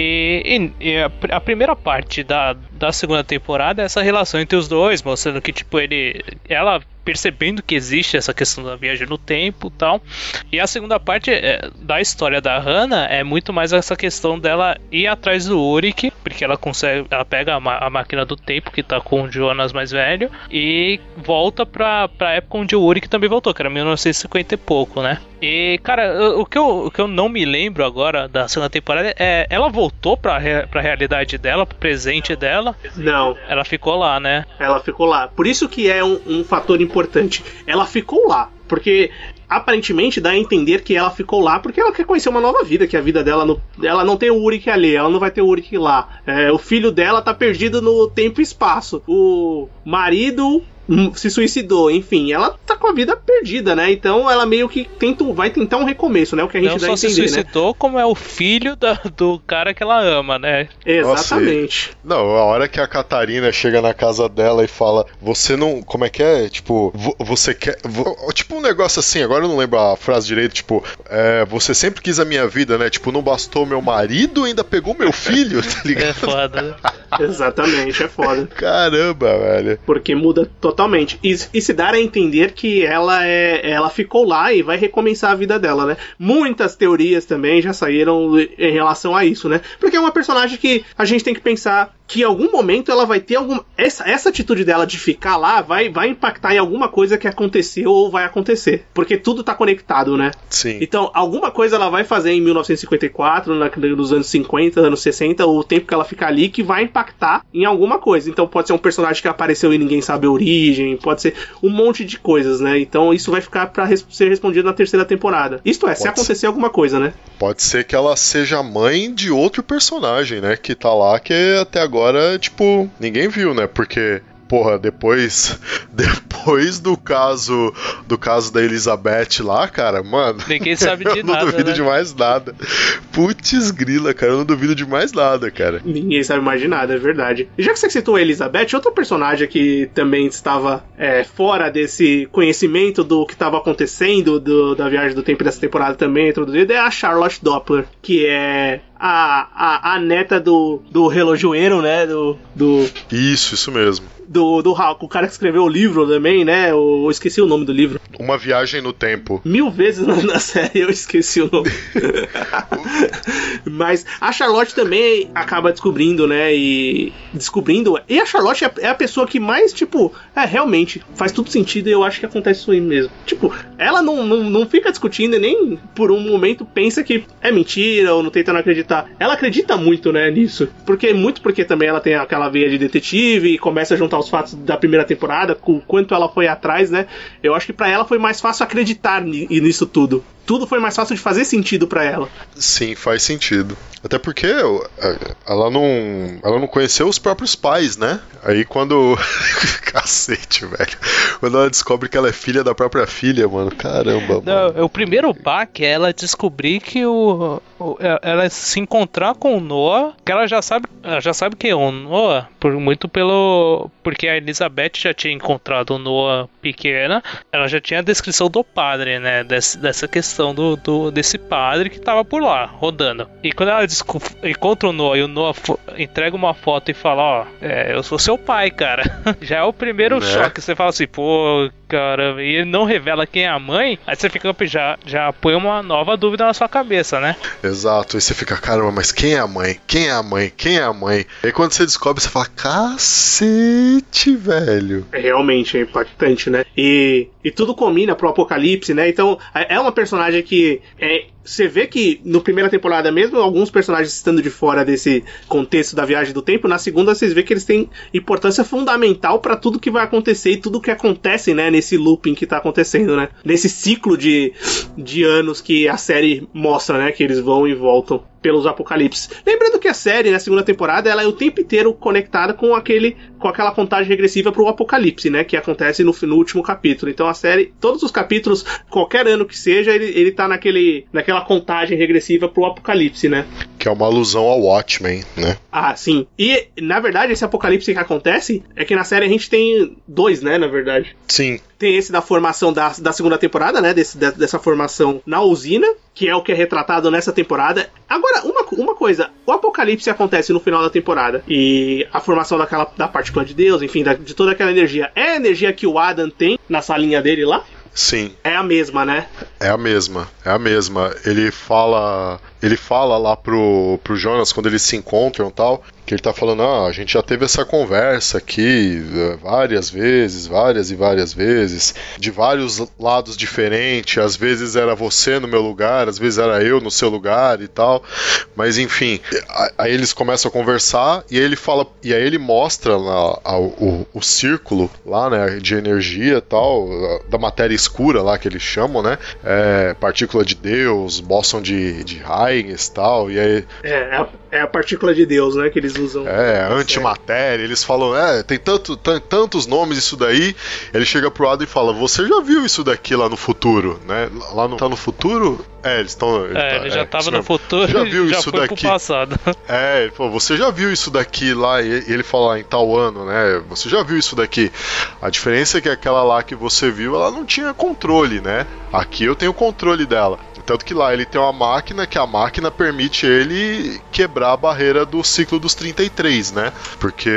Speaker 2: e E, e a, a primeira parte da, da segunda temporada é essa relação entre os dois, mostrando que, tipo, ele... Ela percebendo que existe essa questão da viagem no tempo e tal. E a segunda parte é, da história da Hannah é muito mais essa questão dela ir atrás do Ulrich, porque ela consegue, ela pega a, a máquina do tempo que tá com o Jonas mais velho e volta pra, pra época onde o Ulrich também voltou, que era mil novecentos e cinquenta e pouco, né? E, cara, o que, eu, o que eu não me lembro agora da segunda temporada é, ela voltou pra, re, pra realidade dela, pro presente dela?
Speaker 1: Não.
Speaker 2: Ela ficou lá, né?
Speaker 1: Ela ficou lá. Por isso que é um, um fator importante. Ela ficou lá, porque aparentemente dá a entender que ela ficou lá porque ela quer conhecer uma nova vida, que a vida dela, no, ela não tem o Ulrich ali, ela não vai ter o Ulrich lá. É, o filho dela tá perdido no tempo e espaço. O marido se suicidou, enfim, ela tá com a vida perdida, né? Então ela meio que tenta, vai tentar um recomeço, né? O que a gente
Speaker 2: não
Speaker 1: dá
Speaker 2: só
Speaker 1: a entender,
Speaker 2: se suicidou,
Speaker 1: né?
Speaker 2: como é o filho da, do cara que ela ama, né?
Speaker 1: Exatamente.
Speaker 3: Nossa, não, a hora que a Catarina chega na casa dela e fala, você não, como é que é? Tipo, você quer, tipo um negócio assim, agora eu não lembro a frase direito, tipo, é, você sempre quis a minha vida, né? Tipo, não bastou meu marido, ainda pegou meu filho, tá ligado?
Speaker 2: É foda, né?
Speaker 1: Exatamente, é foda.
Speaker 3: Caramba, velho.
Speaker 1: Porque muda totalmente. E, e se dar a entender que ela é, ela ficou lá e vai recomeçar a vida dela, né? Muitas teorias também já saíram em relação a isso, né? Porque é uma personagem que a gente tem que pensar que em algum momento ela vai ter alguma... Essa, essa atitude dela de ficar lá vai, vai impactar em alguma coisa que aconteceu ou vai acontecer. Porque tudo tá conectado, né?
Speaker 3: Sim.
Speaker 1: Então, alguma coisa ela vai fazer em mil novecentos e cinquenta e quatro, na, nos anos cinquenta, anos sessenta, o tempo que ela fica ali, que vai impactar em alguma coisa. Então pode ser um personagem que apareceu e ninguém sabe a origem, pode ser um monte de coisas, né? Então isso vai ficar pra res- ser respondido na terceira temporada. Isto é, pode se acontecer ser. alguma coisa, né?
Speaker 3: Pode ser que ela seja mãe de outro personagem, né? Que tá lá, que até agora, tipo, ninguém viu, né? Porque... Porra, depois depois do caso do caso da Elizabeth lá, cara, mano...
Speaker 2: Ninguém sabe de
Speaker 3: eu não
Speaker 2: nada,
Speaker 3: duvido
Speaker 2: né?
Speaker 3: de mais nada. Putz grila, cara, eu não duvido de mais nada, cara.
Speaker 1: Ninguém sabe mais de nada, é verdade. E já que você citou a Elizabeth, outra personagem que também estava é, fora desse conhecimento do que estava acontecendo do, da Viagem do Tempo dessa temporada também introduzida é a Charlotte Doppler, que é... A, a, a neta do, do relojoeiro, né? Do, do,
Speaker 3: Isso, isso mesmo.
Speaker 1: Do, do o cara que escreveu o livro também, né? Eu, eu esqueci o nome do livro.
Speaker 3: Uma Viagem no Tempo.
Speaker 1: Mil vezes na, na série eu esqueci o nome. Mas a Charlotte também acaba descobrindo, né? E descobrindo. E a Charlotte é, é a pessoa que mais, tipo, é, realmente faz tudo sentido e eu acho que acontece isso aí mesmo. Tipo, ela não, não, não fica discutindo e nem por um momento pensa que é mentira ou não tenta não acreditar. Ela acredita muito, né, nisso. Porque, muito porque também ela tem aquela veia de detetive e começa a juntar os fatos da primeira temporada, com o quanto ela foi atrás, né? Eu acho que pra ela foi mais fácil acreditar nisso tudo. Tudo foi mais fácil de fazer sentido pra ela.
Speaker 3: Sim, faz sentido. Até porque ela não, ela não conheceu os próprios pais, né? Aí quando... Cacete, velho. Quando ela descobre que ela é filha da própria filha, mano. Caramba,
Speaker 2: não,
Speaker 3: mano.
Speaker 2: O primeiro baque é ela descobrir que o, o... Ela se encontrar com o Noah, que ela já sabe, ela já sabe que é o Noah, por, muito pelo... Porque a Elizabeth já tinha encontrado o Noah pequena, ela já tinha a descrição do padre, né? Des, dessa questão do, do, desse padre que tava por lá, rodando. E quando ela encontra o Noah e o Noah entrega uma foto e fala, ó, é, eu sou seu pai, cara. Já é o primeiro
Speaker 3: né?
Speaker 2: choque. Você fala assim, pô, cara, e ele não revela quem é a mãe, aí você fica, já, já põe uma nova dúvida na sua cabeça, né?
Speaker 3: Exato, aí você fica, caramba, mas quem é a mãe? Quem é a mãe? Quem é a mãe? E aí quando você descobre, você fala, cacete, velho.
Speaker 1: É realmente é impactante, né? E, e tudo combina pro apocalipse, né? Então, é uma personagem que é, você vê que no primeira temporada mesmo, alguns personagens estando de fora desse contexto da viagem do tempo, na segunda vocês vê que eles têm importância fundamental pra tudo que vai acontecer e tudo que acontece, né? Nesse looping que tá acontecendo, né? Nesse ciclo de, de anos que a série mostra, né? Que eles vão e voltam pelos apocalipses. Lembrando que a série, na segunda temporada, ela é o tempo inteiro conectada com aquele, com aquela contagem regressiva pro apocalipse, né? Que acontece no, no último capítulo. Então a série, todos os capítulos, qualquer ano que seja, ele, ele tá naquele, naquela contagem regressiva pro apocalipse, né?
Speaker 3: Que é uma alusão ao Watchmen, né?
Speaker 1: Ah, sim. E, na verdade, esse apocalipse que acontece é que na série a gente tem dois, né? Na verdade.
Speaker 3: Sim.
Speaker 1: Tem esse da formação da, da segunda temporada, né? Desse, de, dessa formação na usina, que é o que é retratado nessa temporada. Agora, uma, uma coisa, o apocalipse acontece no final da temporada e a formação daquela, da partícula de Deus, enfim, da, de toda aquela energia, é a energia que o Adam tem na salinha dele lá?
Speaker 3: Sim.
Speaker 1: É a mesma, né?
Speaker 3: É a mesma, é a mesma. Ele fala, ele fala lá pro, pro Jonas quando eles se encontram e tal, que ele tá falando, ah, a gente já teve essa conversa aqui várias vezes, várias e várias vezes, de vários lados diferentes, às vezes era você no meu lugar, às vezes era eu no seu lugar e tal, mas enfim, aí eles começam a conversar e aí ele fala, e aí ele mostra lá a, o, o círculo lá, né, de energia e tal, da matéria escura lá que eles chamam, né, é, partícula de Deus, bóson de, de Dyings e tal, e aí...
Speaker 1: É, é a, é a partícula de Deus, né, que eles usam.
Speaker 3: É, antimatéria, eles falam, é, tem tanto, t- tantos nomes isso daí, ele chega pro Adam e fala, você já viu isso daqui lá no futuro, né? Lá no, tá no futuro? É, eles estão...
Speaker 2: Ele é, tá, ele já é, tava no futuro
Speaker 3: já viu
Speaker 2: e já
Speaker 3: isso
Speaker 2: foi
Speaker 3: daqui?
Speaker 2: Pro passado.
Speaker 3: É, ele falou, você já viu isso daqui lá, e ele fala em tal ano, né? Você já viu isso daqui? A diferença é que aquela lá que você viu, ela não tinha controle, né? Aqui eu tenho controle dela. Tanto que lá ele tem uma máquina que a máquina permite ele quebrar a barreira do ciclo dos trinta e três, né? Porque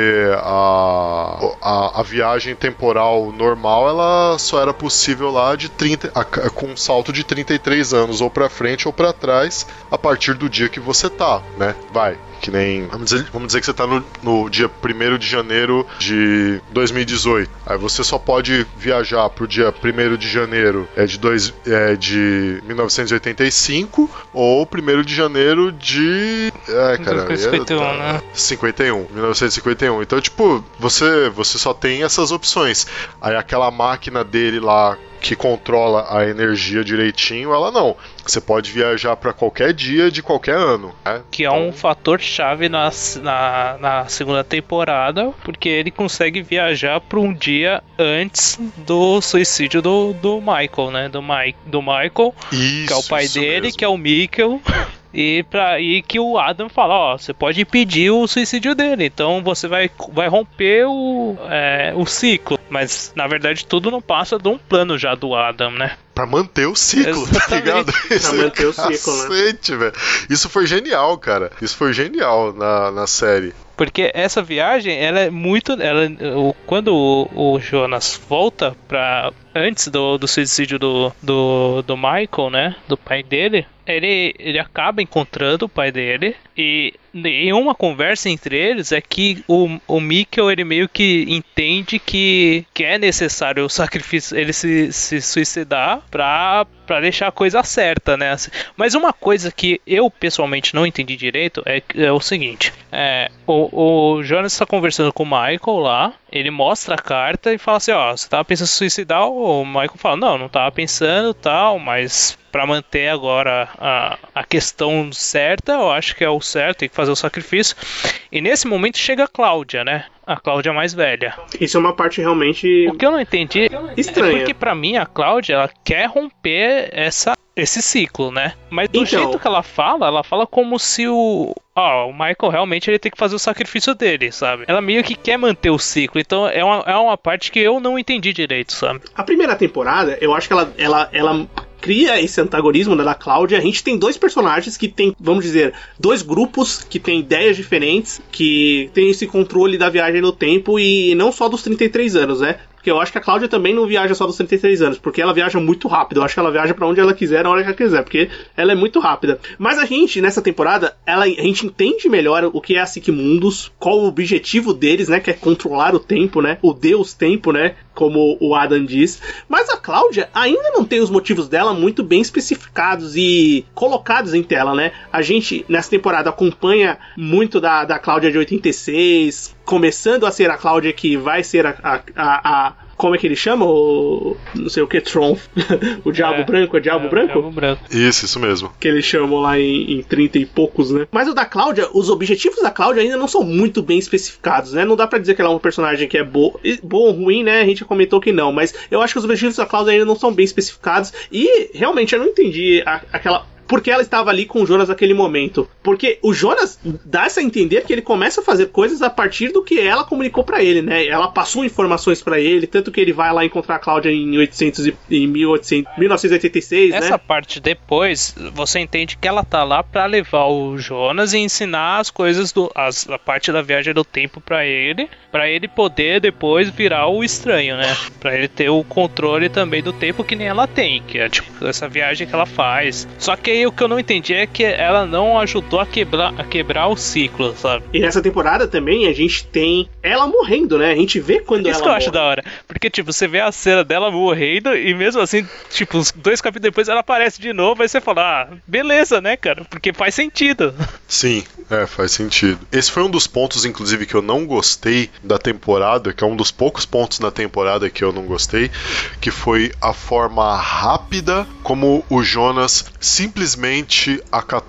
Speaker 3: a, a, a viagem temporal normal ela só era possível lá de trinta, a, com um salto de trinta e três anos, ou pra frente ou pra trás, a partir do dia que você tá, né? Vai. Que nem. Vamos dizer, vamos dizer que você tá no, no dia primeiro de janeiro de dois mil e dezoito. Aí você só pode viajar pro dia primeiro de janeiro é de, dois, é de mil novecentos e oitenta e cinco ou primeiro de janeiro de. É, cara.
Speaker 2: cinquenta e um,
Speaker 3: tá,
Speaker 2: né?
Speaker 3: cinquenta e um, mil novecentos e cinquenta e um. Então, tipo, você, você só tem essas opções. Aí aquela máquina dele lá que controla a energia direitinho, ela não. Você pode viajar para qualquer dia de qualquer ano, né?
Speaker 2: Que é
Speaker 3: então...
Speaker 2: um fator chave na, na, na segunda temporada, porque ele consegue viajar para um dia antes do suicídio do, do Michael, né? Do, Mike, do Michael,
Speaker 3: isso,
Speaker 2: que é o pai dele,
Speaker 3: mesmo.
Speaker 2: que é o Mikkel. E, pra, e que o Adam fala, ó, você pode impedir o suicídio dele, então você vai, vai romper o, é, o ciclo. Mas, na verdade, tudo não passa de um plano já do Adam, né?
Speaker 3: Pra manter o ciclo,
Speaker 2: Exatamente.
Speaker 3: tá ligado? Isso
Speaker 1: pra manter o ciclo,
Speaker 3: cacete, né? Velho. Isso foi genial, cara. Isso foi genial na, na série.
Speaker 2: Porque essa viagem, ela é muito... Ela, o, quando o, o Jonas volta pra... Antes do, do suicídio do, do, do Michael, né? Do pai dele, ele, ele acaba encontrando o pai dele. E em uma conversa entre eles é que o, o Mikkel, ele meio que entende que, que é necessário o sacrifício, ele se, se suicidar pra, pra deixar a coisa certa, né? Mas uma coisa que eu pessoalmente não entendi direito é, é o seguinte: é, o, o Jonas está conversando com o Michael lá, ele mostra a carta e fala assim, ó, você tava pensando em se suicidar? O Michael fala, não, não tava pensando, tal, mas pra manter agora a, a questão certa, eu acho que é o certo, tem que fazer o sacrifício. E nesse momento chega a Cláudia, né? A Cláudia mais velha.
Speaker 1: Isso é uma parte realmente...
Speaker 2: O que eu não entendi
Speaker 1: estranha.
Speaker 2: É porque pra mim a Cláudia, ela quer romper essa, esse ciclo, né? Mas do
Speaker 1: então...
Speaker 2: jeito que ela fala, ela fala como se o... Ó, o Michael realmente ele tem que fazer o sacrifício dele, sabe? Ela meio que quer manter o ciclo, então é uma, é uma parte que eu não entendi direito, sabe?
Speaker 1: A primeira temporada, eu acho que ela... ela, ela... cria esse antagonismo, né, da Cláudia. A gente tem dois personagens que tem, vamos dizer, dois grupos que têm ideias diferentes, que tem esse controle da viagem no tempo e não só dos trinta e três anos, né? Porque eu acho que a Cláudia também não viaja só dos trinta e três anos, porque ela viaja muito rápido. Eu acho que ela viaja pra onde ela quiser, na hora que ela quiser, porque ela é muito rápida. Mas a gente, nessa temporada, ela, a gente entende melhor o que é a Sigmundus, qual o objetivo deles, né, que é controlar o tempo, né, o Deus Tempo, né, como o Adam diz. Mas a Cláudia ainda não tem os motivos dela muito bem especificados e colocados em tela, né. A gente, nessa temporada, acompanha muito da, da Cláudia de oitenta e seis, começando a ser a Cláudia que vai ser a... a, a, a como é que ele chama? O... não sei o que, Tron. O Diabo
Speaker 2: é,
Speaker 1: Branco? É Diabo
Speaker 2: é,
Speaker 1: Branco?
Speaker 2: Diabo Branco.
Speaker 3: Isso, isso mesmo.
Speaker 1: Que eles chamam lá em, em trinta e poucos, né? Mas o da Cláudia, os objetivos da Cláudia ainda não são muito bem especificados, né? Não dá pra dizer que ela é um personagem que é boa bo ou ruim, né? A gente já comentou que não, mas eu acho que os objetivos da Cláudia ainda não são bem especificados e realmente eu não entendi a, aquela... porque ela estava ali com o Jonas naquele momento. Porque o Jonas dá-se a entender que ele começa a fazer coisas a partir do que ela comunicou pra ele, né? Ela passou informações pra ele, tanto que ele vai lá encontrar a Cláudia em, oitocentos e, em mil e oitocentos, mil novecentos e oitenta e seis,
Speaker 2: Essa
Speaker 1: né?
Speaker 2: parte depois, você entende que ela tá lá pra levar o Jonas e ensinar as coisas, do, as, a parte da viagem do tempo pra ele, pra ele poder depois virar o estranho, né? Pra ele ter o controle também do tempo que nem ela tem, que é tipo essa viagem que ela faz. Só que aí o que eu não entendi é que ela não ajudou a quebrar, a quebrar o ciclo, sabe?
Speaker 1: E nessa temporada também a gente tem ela morrendo, né? A gente vê quando
Speaker 2: Isso
Speaker 1: ela
Speaker 2: que eu
Speaker 1: morre.
Speaker 2: acho da hora. Porque, tipo, você vê a cena dela morrendo e mesmo assim, tipo, uns dois capítulos depois ela aparece de novo, aí você fala, ah, beleza, né, cara? Porque faz sentido.
Speaker 3: Sim, é, faz sentido. Esse foi um dos pontos, inclusive, que eu não gostei da temporada, que é um dos poucos pontos na temporada que eu não gostei, que foi a forma rápida como o Jonas simplesmente acatou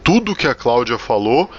Speaker 3: tudo que a Cláudia falou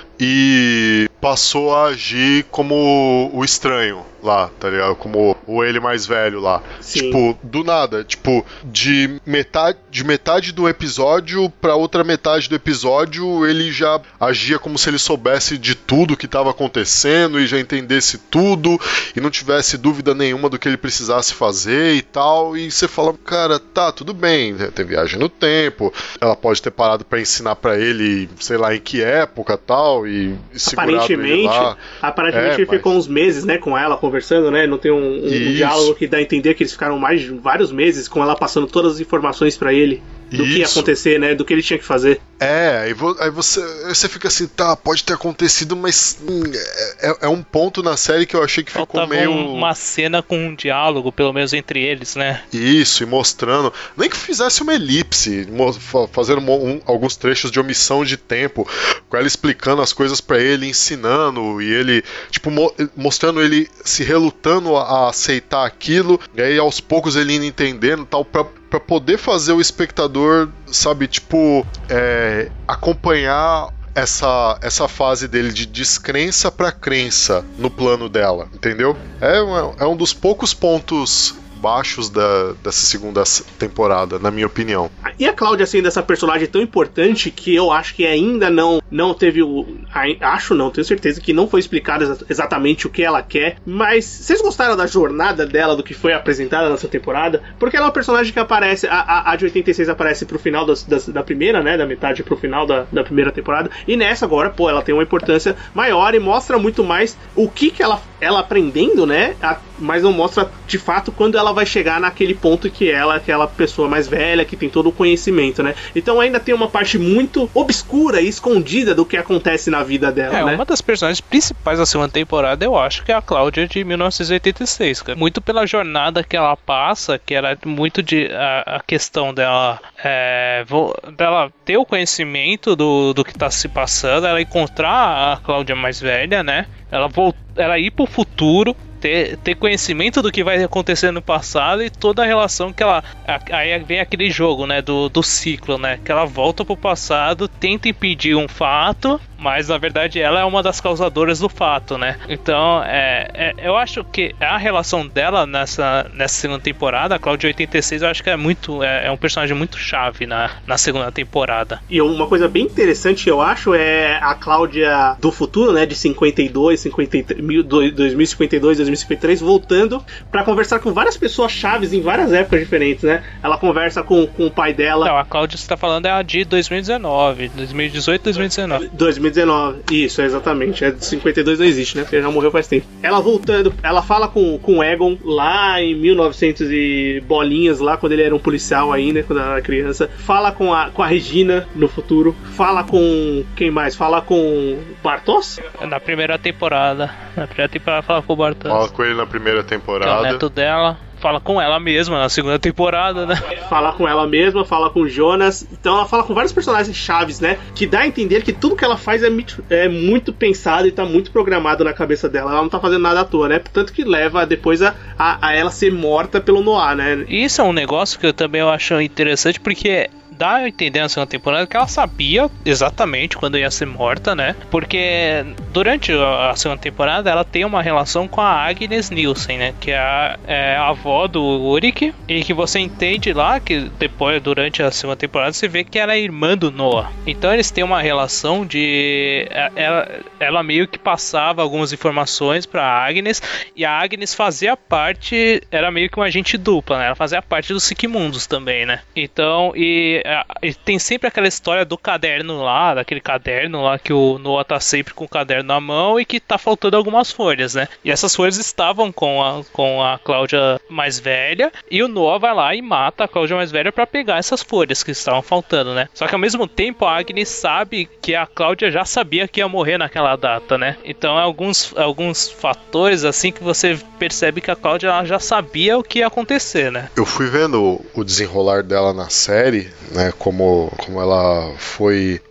Speaker 3: e passou a agir como o estranho lá, tá ligado? Como o ele mais velho lá.
Speaker 1: Sim.
Speaker 3: Tipo, do nada. Tipo, de metade, de metade do episódio pra outra metade do episódio, ele já agia como se ele soubesse de tudo que tava acontecendo e já entendesse tudo e não tivesse dúvida nenhuma do que ele precisasse fazer e tal. E você fala, cara, tá, tudo bem, tem viagem no tempo, ela pode ter parado pra ensinar pra ele, sei lá, em que época tal, e, e segurado ele lá.
Speaker 1: Aparentemente
Speaker 3: é,
Speaker 1: ele
Speaker 3: mas...
Speaker 1: ficou uns meses, né, com ela, conversando, né, não tem um, um, um diálogo que dá a entender que eles ficaram mais de vários meses com ela passando todas as informações pra ele do Isso. que ia acontecer, né, do que ele tinha que fazer.
Speaker 3: É, aí, vo, aí você, você fica assim, tá, pode ter acontecido, mas hum, é, é um ponto na série que eu achei que ficou
Speaker 2: Faltava
Speaker 3: meio...
Speaker 2: uma cena com um diálogo, pelo menos entre eles, né?
Speaker 3: Isso, e mostrando, nem que fizesse uma elipse, fazendo um, alguns trechos de omissão de tempo, com ela explicando as coisas pra ele, ensinando, e ele, tipo, mo mostrando ele se relutando a, a aceitar aquilo, e aí aos poucos ele indo entendendo, tal, pra, pra poder fazer o espectador, sabe, tipo, é, acompanhar essa, essa fase dele de descrença pra crença no plano dela, entendeu? É, um, é um dos poucos pontos baixos da, dessa segunda temporada, na minha opinião.
Speaker 1: E a Cláudia sendo essa personagem tão importante que eu acho que ainda não, não teve o... Acho não, tenho certeza que não foi explicado exatamente o que ela quer, mas vocês gostaram da jornada dela, do que foi apresentada nessa temporada? Porque ela é uma personagem que aparece, a, a, a de oitenta e seis aparece pro final das, das, da primeira, né, da metade pro final da, da primeira temporada, e nessa agora, pô, ela tem uma importância maior e mostra muito mais o que que ela, ela aprendendo, né, a, mas não mostra de fato quando ela vai chegar naquele ponto que ela é aquela pessoa mais velha, que tem todo o conhecimento, né? Então ainda tem uma parte muito obscura e escondida do que acontece na vida dela,
Speaker 2: é,
Speaker 1: né?
Speaker 2: Uma das personagens principais da segunda temporada, eu acho que é a Cláudia de mil novecentos e oitenta e seis, cara. Muito pela jornada que ela passa, que era muito de... a, a questão dela, é, vo, dela ter o conhecimento do, do que tá se passando, ela encontrar a Cláudia mais velha, né? Ela, volt, ela ir pro futuro, Ter, ter conhecimento do que vai acontecer no passado e toda a relação que ela... Aí vem aquele jogo, né, do, do ciclo, né, que ela volta pro passado, tenta impedir um fato, mas na verdade ela é uma das causadoras do fato, né. Então, é, é, eu acho que a relação dela nessa, nessa segunda temporada, a Cláudia oitenta e seis, eu acho que é muito... É, é um personagem muito chave na, na segunda temporada.
Speaker 1: E uma coisa bem interessante, eu acho, é a Cláudia do futuro, né, de cinquenta e dois, cinquenta e três, dois mil e cinquenta e dois, dois mil e cinquenta e três, voltando pra conversar com várias pessoas chaves em várias épocas diferentes, né? Ela conversa com, com o pai dela.
Speaker 2: Não, a Cláudia que você tá falando é a de dois mil e dezenove, dois mil e dezoito, dois mil e dezenove.
Speaker 1: dois mil e dezenove, isso, é exatamente. É de cinquenta e dois não existe, né? Porque já morreu faz tempo. Ela voltando, ela fala com, com o Egon lá em mil e novecentos e bolinhas, lá quando ele era um policial ainda, quando ela era criança. Fala com a, com a Regina no futuro. Fala com quem mais? Fala com Bartos?
Speaker 2: Na primeira temporada. Na primeira temporada fala com o Bartos.
Speaker 3: Fala com ele na primeira temporada.
Speaker 2: Que é o neto dela. Fala com ela mesma na segunda temporada, né?
Speaker 1: Fala com ela mesma, fala com o Jonas. Então ela fala com vários personagens chaves, né? Que dá a entender que tudo que ela faz é, é muito pensado e tá muito programado na cabeça dela. Ela não tá fazendo nada à toa, né? Tanto que leva depois a, a, a ela ser morta pelo Noah, né?
Speaker 2: Isso é um negócio que eu também eu acho interessante, porque dá a entender na segunda temporada que ela sabia exatamente quando ia ser morta, né? Porque durante a segunda temporada ela tem uma relação com a Agnes Nielsen, né? Que é a, é a avó do Ulrich, e que você entende lá que depois, durante a segunda temporada, você vê que ela é irmã do Noah. Então eles têm uma relação de... Ela, ela meio que passava algumas informações pra Agnes, e a Agnes fazia parte... Era meio que uma agente dupla, né? Ela fazia parte dos Sigmundos também, né? Então, e... E tem sempre aquela história do caderno lá, daquele caderno lá que o Noah tá sempre com o caderno na mão e que tá faltando algumas folhas, né? E essas folhas estavam com a, com a Cláudia mais velha, e o Noah vai lá e mata a Cláudia mais velha pra pegar essas folhas que estavam faltando, né? Só que ao mesmo tempo a Agnes sabe que a Cláudia já sabia que ia morrer naquela data, né? Então é alguns, alguns fatores assim que você percebe que a Cláudia ela já sabia o que ia acontecer, né?
Speaker 3: Eu fui vendo o desenrolar dela na série, né, como, como ela foi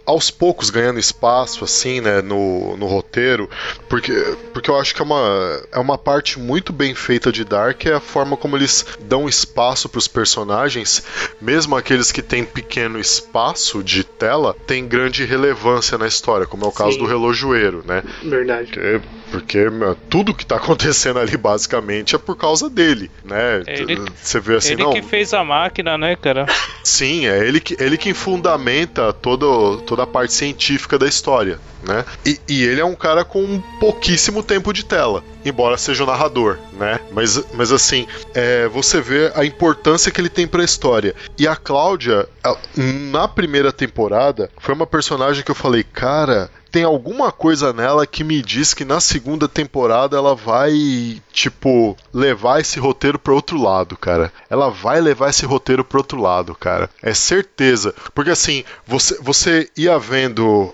Speaker 3: aos poucos ganhando espaço, assim, né, no, no roteiro, porque, porque eu acho que é uma, é uma parte muito bem feita de Dark, é a forma como eles dão espaço para os personagens, mesmo aqueles que têm pequeno espaço de tela, tem grande relevância na história, como é o caso Sim. do relojoeiro, né?
Speaker 1: Verdade.
Speaker 3: Porque, porque meu, tudo que tá acontecendo ali, basicamente, é por causa dele, né?
Speaker 2: Ele,
Speaker 3: Você vê assim,
Speaker 2: ele
Speaker 3: não...
Speaker 2: que fez a máquina, né, cara?
Speaker 3: Sim, é ele que, ele que fundamenta todo, toda a parte científica da história, né? E, e ele é um cara com pouquíssimo tempo de tela, embora seja o narrador, né? Mas, mas assim, é, você vê a importância que ele tem pra história. E a Cláudia, na primeira temporada, foi uma personagem que eu falei, cara... Tem alguma coisa nela que me diz que na segunda temporada ela vai, tipo, levar esse roteiro para outro lado, cara. Ela vai levar esse roteiro para outro lado, cara. É certeza. Porque assim, você, você ia vendo uh,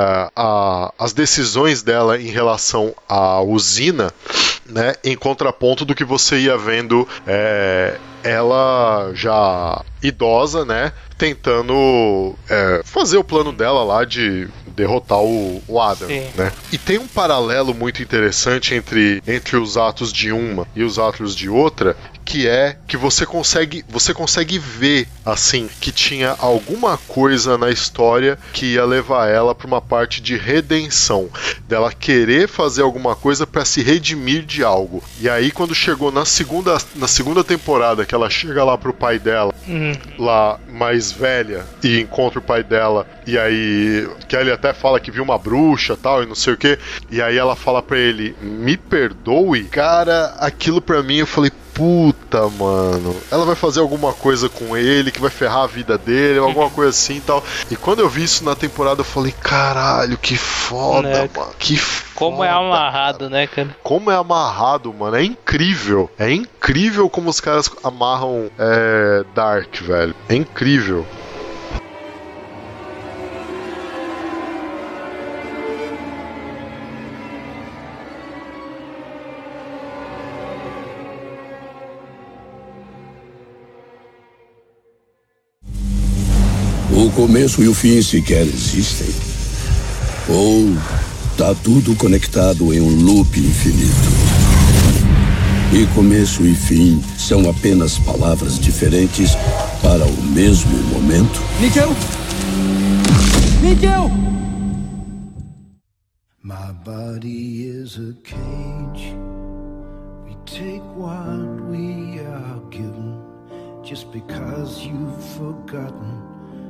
Speaker 3: a, as decisões dela em relação à usina, né, em contraponto do que você ia vendo é, ela já idosa, né, tentando é, fazer o plano dela lá de derrotar o, o Adam, Sim. né? E tem um paralelo muito interessante entre, entre os atos de uma e os atos de outra, que é que você consegue, você consegue ver, assim, que tinha alguma coisa na história que ia levar ela para uma parte de redenção, dela querer fazer alguma coisa para se redimir de algo. E aí, quando chegou na segunda, na segunda temporada, que ela chega lá pro pai dela, uhum. lá mais velha, e encontra o pai dela, e aí, que ele até fala que viu uma bruxa tal, e não sei o que, e aí ela fala pra ele, me perdoe, cara, aquilo pra mim eu falei, puta, mano, ela vai fazer alguma coisa com ele que vai ferrar a vida dele, alguma coisa assim e tal. E quando eu vi isso na temporada, eu falei, caralho, que foda, né? Mano, que foda.
Speaker 2: Como é amarrado, né, cara?
Speaker 3: Como é amarrado, mano, é incrível. É incrível como os caras amarram é, Dark, velho. É incrível.
Speaker 4: O começo e o fim sequer existem. Ou tá tudo conectado em um loop infinito. E começo e fim são apenas palavras diferentes para o mesmo momento.
Speaker 5: Miguel! Miguel!
Speaker 6: My body is a cage. We take what we are given. Just because you've forgotten.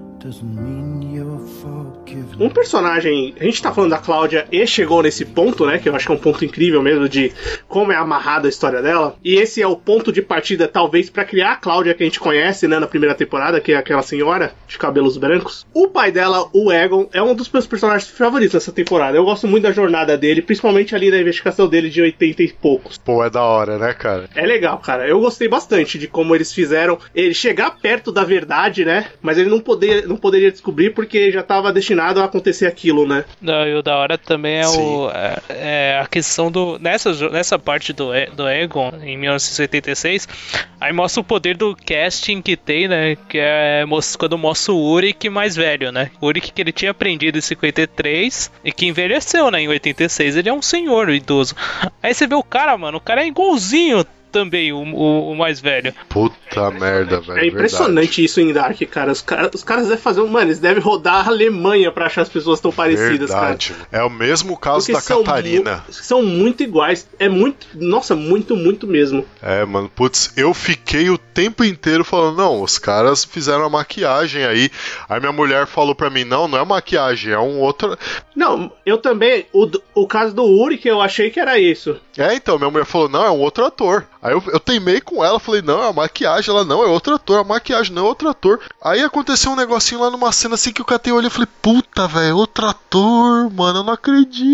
Speaker 1: Um personagem, a gente tá falando da Cláudia e chegou nesse ponto, né, que eu acho que é um ponto incrível mesmo de como é amarrada a história dela, e esse é o ponto de partida talvez pra criar a Cláudia que a gente conhece, né, na primeira temporada, que é aquela senhora de cabelos brancos. O pai dela, o Egon, é um dos meus personagens favoritos dessa temporada. Eu gosto muito da jornada dele, principalmente ali na investigação dele de oitenta e poucos.
Speaker 3: Pô, é da hora, né, cara?
Speaker 1: É legal, cara. Eu gostei bastante de como eles fizeram ele chegar perto da verdade, né, mas ele não poder não poderia descobrir porque já estava destinado a acontecer aquilo, né?
Speaker 2: Não, e o da hora também é, o, é, é a questão do... Nessa, nessa parte do, do Egon, em mil novecentos e oitenta e seis, aí mostra o poder do casting que tem, né? Que é quando mostra o Ulrich mais velho, né? O Ulrich que ele tinha aprendido em cinquenta e três e que envelheceu, né? Em oitenta e seis, ele é um senhor idoso. Aí você vê o cara, mano, o cara é igualzinho também, o, o, o mais velho.
Speaker 3: Puta é merda, velho.
Speaker 1: É impressionante verdade. Isso em Dark, cara. Os, cara, os caras devem fazer um... Mano, eles devem rodar a Alemanha pra achar as pessoas tão parecidas, verdade. Cara.
Speaker 3: É o mesmo caso Porque da Catarina.
Speaker 1: Mu- são muito iguais. É muito... Nossa, muito, muito mesmo.
Speaker 3: É, mano. Putz, eu fiquei o tempo inteiro falando, não, os caras fizeram a maquiagem aí. Aí minha mulher falou pra mim, não, não é maquiagem, é um outro...
Speaker 1: Não, eu também... O, o caso do Ulrich, eu achei que era isso.
Speaker 3: É, então, minha mulher falou, não, é um outro ator. Aí eu, eu teimei com ela, falei, não, é a maquiagem. Ela, não, é outro ator, a maquiagem não é outro ator. Aí aconteceu um negocinho lá numa cena assim que o Catei olhou e falei, puta, velho, outro ator, mano, eu não acredito.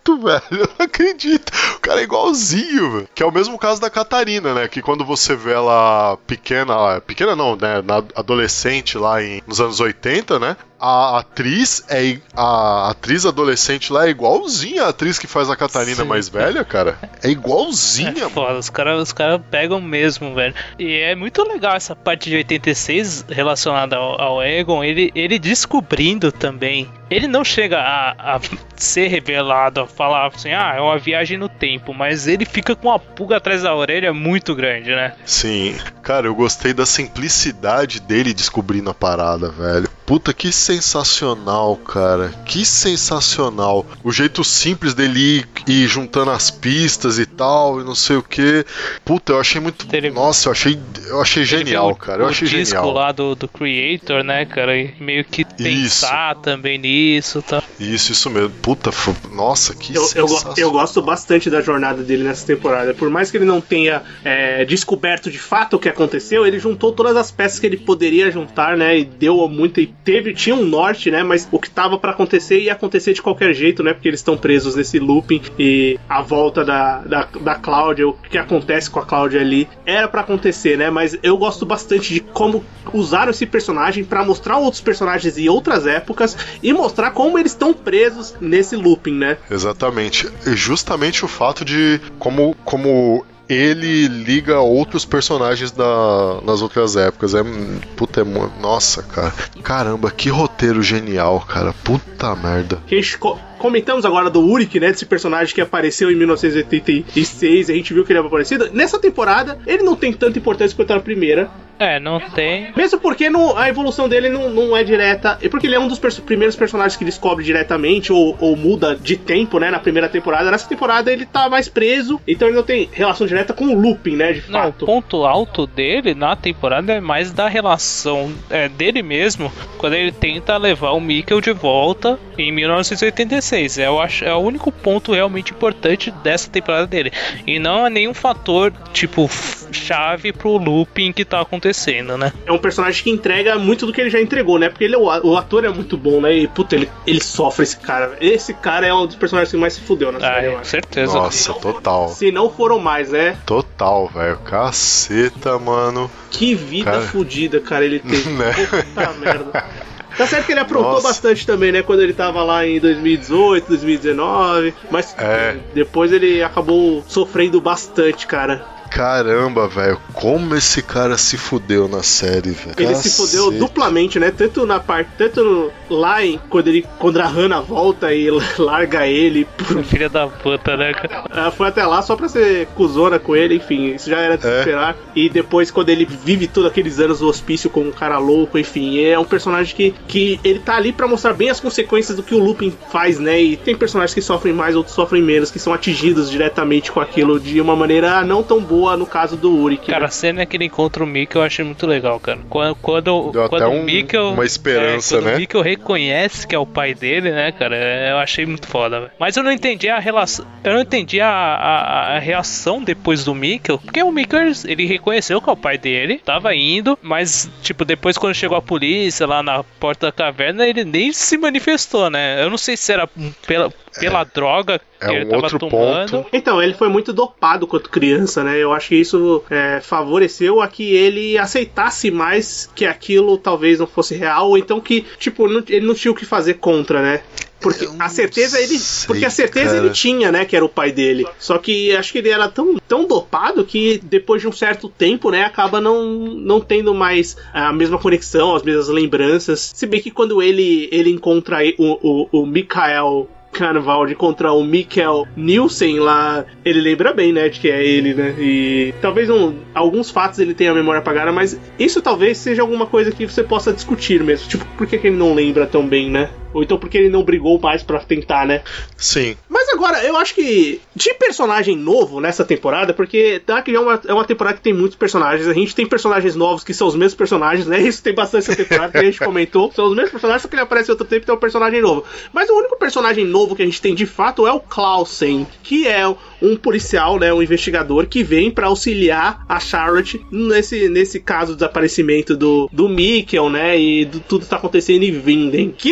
Speaker 3: velho. Eu não acredito. O cara é igualzinho, velho. Que é o mesmo caso da Catarina, né? Que quando você vê ela pequena, pequena não, né? Na adolescente lá em, nos anos oitenta, né? A atriz é a atriz adolescente lá é igualzinha a atriz que faz a Catarina Sim. mais velha, cara. É igualzinha,
Speaker 2: é foda, os caras os cara pegam mesmo, velho. E é muito legal essa parte de oitenta e seis relacionada ao, ao Egon, ele, ele descobrindo também. Ele não chega a, a ser revelado, a falar assim, ah, é uma viagem no tempo, mas ele fica com uma pulga atrás da orelha muito grande, né?
Speaker 3: Sim. Cara, eu gostei da simplicidade dele descobrindo a parada, velho. Puta, que sensacional, cara. Que sensacional. O jeito simples dele ir, ir juntando as pistas e tal, e não sei o que. Puta, eu achei muito... Ele... Nossa, eu achei, eu achei genial, o, cara. Eu
Speaker 2: o
Speaker 3: achei
Speaker 2: disco
Speaker 3: genial.
Speaker 2: lá do, do Creator, né, cara? E meio que pensar isso. também nisso, tá?
Speaker 3: Isso, isso mesmo. Puta, nossa, que
Speaker 1: eu,
Speaker 3: sensacional.
Speaker 1: Eu, eu gosto bastante da jornada dele nessa temporada. Por mais que ele não tenha é, descoberto de fato o que aconteceu, ele juntou todas as peças que ele poderia juntar, né? E deu muito... E teve, tinha um norte, né? Mas o que tava pra acontecer ia acontecer de qualquer jeito, né? Porque eles estão presos nesse looping e a volta da, da, da Cláudia, o que acontece com a Cláudia ali, era pra acontecer, né? Mas eu gosto bastante de como usaram esse personagem pra mostrar outros personagens em outras épocas e mostrar como eles estão presos nesse looping, né?
Speaker 3: Exatamente. Justamente o fato de como... como ele liga outros personagens da, nas outras épocas. É, puta, é, nossa, cara. Caramba, que roteiro genial, cara. Puta merda.
Speaker 1: A gente co- comentamos agora do Urik, né? Desse personagem que apareceu em mil novecentos e oitenta e seis. A gente viu que ele era aparecido. Nessa temporada, ele não tem tanta importância quanto na primeira.
Speaker 2: É, não tem.
Speaker 1: Mesmo porque no, a evolução dele não, não é direta. E porque ele é um dos perso- primeiros personagens que descobre diretamente ou, ou muda de tempo, né? Na primeira temporada. Nessa temporada ele tá mais preso. Então ele não tem relação direta com o looping, né? De fato.
Speaker 2: Não, o ponto alto dele na temporada é mais da relação é, dele mesmo. Quando ele tenta levar o Mikkel de volta em mil novecentos e oitenta e seis. Eu acho, é o único ponto realmente importante dessa temporada dele. E não é nenhum fator, tipo, chave pro looping que tá acontecendo, né?
Speaker 1: É um personagem que entrega muito do que ele já entregou, né? Porque ele, o ator é muito bom, né? E, puta, ele, ele sofre, esse cara. Esse cara é um dos personagens que mais se fudeu na série, eu
Speaker 2: com
Speaker 1: acho.
Speaker 2: certeza.
Speaker 3: Nossa, total.
Speaker 1: Se não foram mais, né?
Speaker 3: Total, velho. Caceta, mano.
Speaker 1: Que vida cara... fudida, cara, ele teve.
Speaker 3: Né?
Speaker 1: Puta merda. Tá certo que ele aprontou
Speaker 3: Nossa.
Speaker 1: bastante também, né? Quando ele tava lá em dois mil e dezoito, dois mil e dezenove. Mas
Speaker 3: é.
Speaker 1: depois ele acabou sofrendo bastante, cara.
Speaker 3: Caramba, velho, como esse cara se fudeu na série, velho.
Speaker 1: Ele Cacete. se fudeu duplamente, né? Tanto na parte, tanto no, lá em quando ele quando a Hannah volta e larga ele.
Speaker 2: Filha da puta, né, cara?
Speaker 1: Ela foi até lá só pra ser cuzona com ele, enfim, isso já era de se esperar. E depois, quando ele vive todos aqueles anos no hospício com um cara louco, enfim, é um personagem que, que ele tá ali pra mostrar bem as consequências do que o looping faz, né? E tem personagens que sofrem mais, outros sofrem menos, que são atingidos diretamente com aquilo de uma maneira não tão boa. No caso do Urik.
Speaker 2: Cara,
Speaker 1: né?
Speaker 2: a cena que ele encontra o Mikkel eu achei muito legal, cara. Quando, quando,
Speaker 3: Deu
Speaker 2: quando
Speaker 3: até
Speaker 2: o
Speaker 3: um,
Speaker 2: Mikkel.
Speaker 3: uma esperança,
Speaker 2: é, quando
Speaker 3: né?
Speaker 2: o Mikkel reconhece que é o pai dele, né, cara? Eu achei muito foda, véio. Mas eu não entendi a relação. Eu não entendi a, a, a reação depois do Mikkel. Porque o Mikkel, ele reconheceu que é o pai dele, tava indo, mas, tipo, depois quando chegou a polícia lá na porta da caverna, ele nem se manifestou, né? Eu não sei se era pela. Pela é, droga que
Speaker 3: é
Speaker 2: ele
Speaker 3: um
Speaker 2: tava
Speaker 3: outro
Speaker 2: tomando.
Speaker 3: Ponto.
Speaker 1: Então, ele foi muito dopado quando criança, né? Eu acho que isso é, favoreceu a que ele aceitasse mais que aquilo talvez não fosse real, ou então que, tipo, não, ele não tinha o que fazer contra, né? Porque a certeza ele, sei, porque a certeza cara. ele tinha, né, que era o pai dele. Só que acho que ele era tão, tão dopado que depois de um certo tempo, né, acaba não, não tendo mais a mesma conexão, as mesmas lembranças. Se bem que quando ele, ele encontra o, o, o Mikael Carnevald contra o Mikkel Nielsen lá, ele lembra bem, né, de que é ele, né, e talvez um, alguns fatos ele tenha a memória apagada, mas isso talvez seja alguma coisa que você possa discutir mesmo, tipo, por que, que ele não lembra tão bem, né? Ou então porque ele não brigou mais pra tentar, né?
Speaker 3: Sim.
Speaker 1: Mas agora, eu acho que de personagem novo nessa temporada, porque tá, que é, uma, é uma temporada que tem muitos personagens, a gente tem personagens novos que são os mesmos personagens, né? Isso tem bastante essa temporada que a gente comentou. São os mesmos personagens, só que ele aparece em outro tempo e tem um personagem novo. Mas o único personagem novo que a gente tem de fato é o Clausen, que é um policial, né? Um investigador que vem pra auxiliar a Charlotte nesse, nesse caso do desaparecimento do, do Mikkel, né? E do, tudo tá acontecendo em Vinden. Que até o momento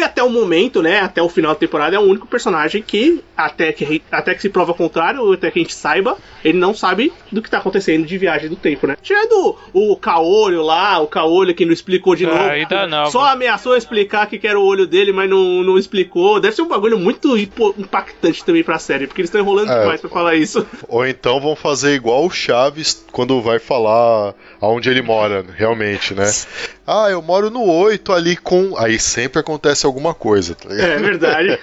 Speaker 1: momento, né, até o final da temporada, é o único personagem que, até que, até que se prova o contrário, ou até que a gente saiba, ele não sabe do que tá acontecendo de viagem do tempo, né? Tirando o Caolho lá, o Caolho que não explicou de
Speaker 2: ah,
Speaker 1: novo.
Speaker 2: Ainda não.
Speaker 1: Só ameaçou explicar que era o olho dele, mas não, não explicou. Deve ser um bagulho muito impactante também pra série, porque eles estão enrolando é, demais pra falar isso.
Speaker 3: Ou então vão fazer igual o Chaves quando vai falar aonde ele mora, realmente, né? Ah, eu moro no oito ali com... Aí sempre acontece alguma coisa, tá ligado?
Speaker 1: É verdade.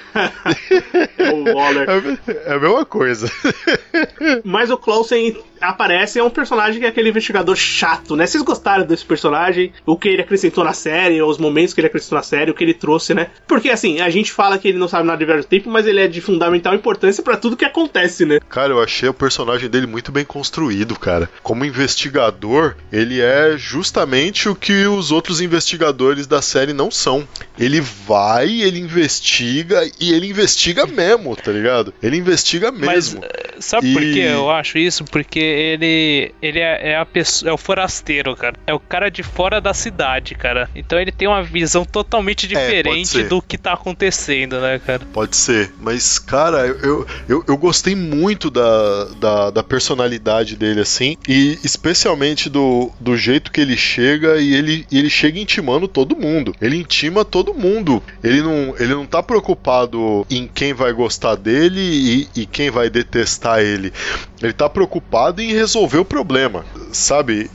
Speaker 1: É o Waller.
Speaker 3: É, é a mesma coisa.
Speaker 1: Mas o Clausen aparece, é um personagem que é aquele investigador chato, né? Vocês gostaram desse personagem? O que ele acrescentou na série, os momentos que ele acrescentou na série, o que ele trouxe, né? Porque, assim, a gente fala que ele não sabe nada de viagem do tempo, mas ele é de fundamental importância pra tudo que acontece, né?
Speaker 3: Cara, eu achei o personagem dele muito bem construído, cara. Como investigador, ele é justamente o que os outros investigadores da série não são. Ele vai, ele investiga, e ele investiga mesmo, tá ligado? Ele investiga mesmo.
Speaker 2: Mas, sabe e... por que eu acho isso? Porque ele ele é, é a pessoa, é o forasteiro, cara. É o cara de fora da cidade, cara. Então ele tem uma visão totalmente diferente é, do que tá acontecendo, né, cara?
Speaker 3: Pode ser. Mas, cara, eu, eu, eu gostei muito da, da, da personalidade dele, assim. E especialmente do, do jeito que ele chega e ele, e ele chega intimando todo mundo. Ele intima todo mundo. Ele não, ele não tá preocupado em quem vai gostar dele e, e quem vai detestar ele. Ele tá preocupado em resolver o problema, sabe?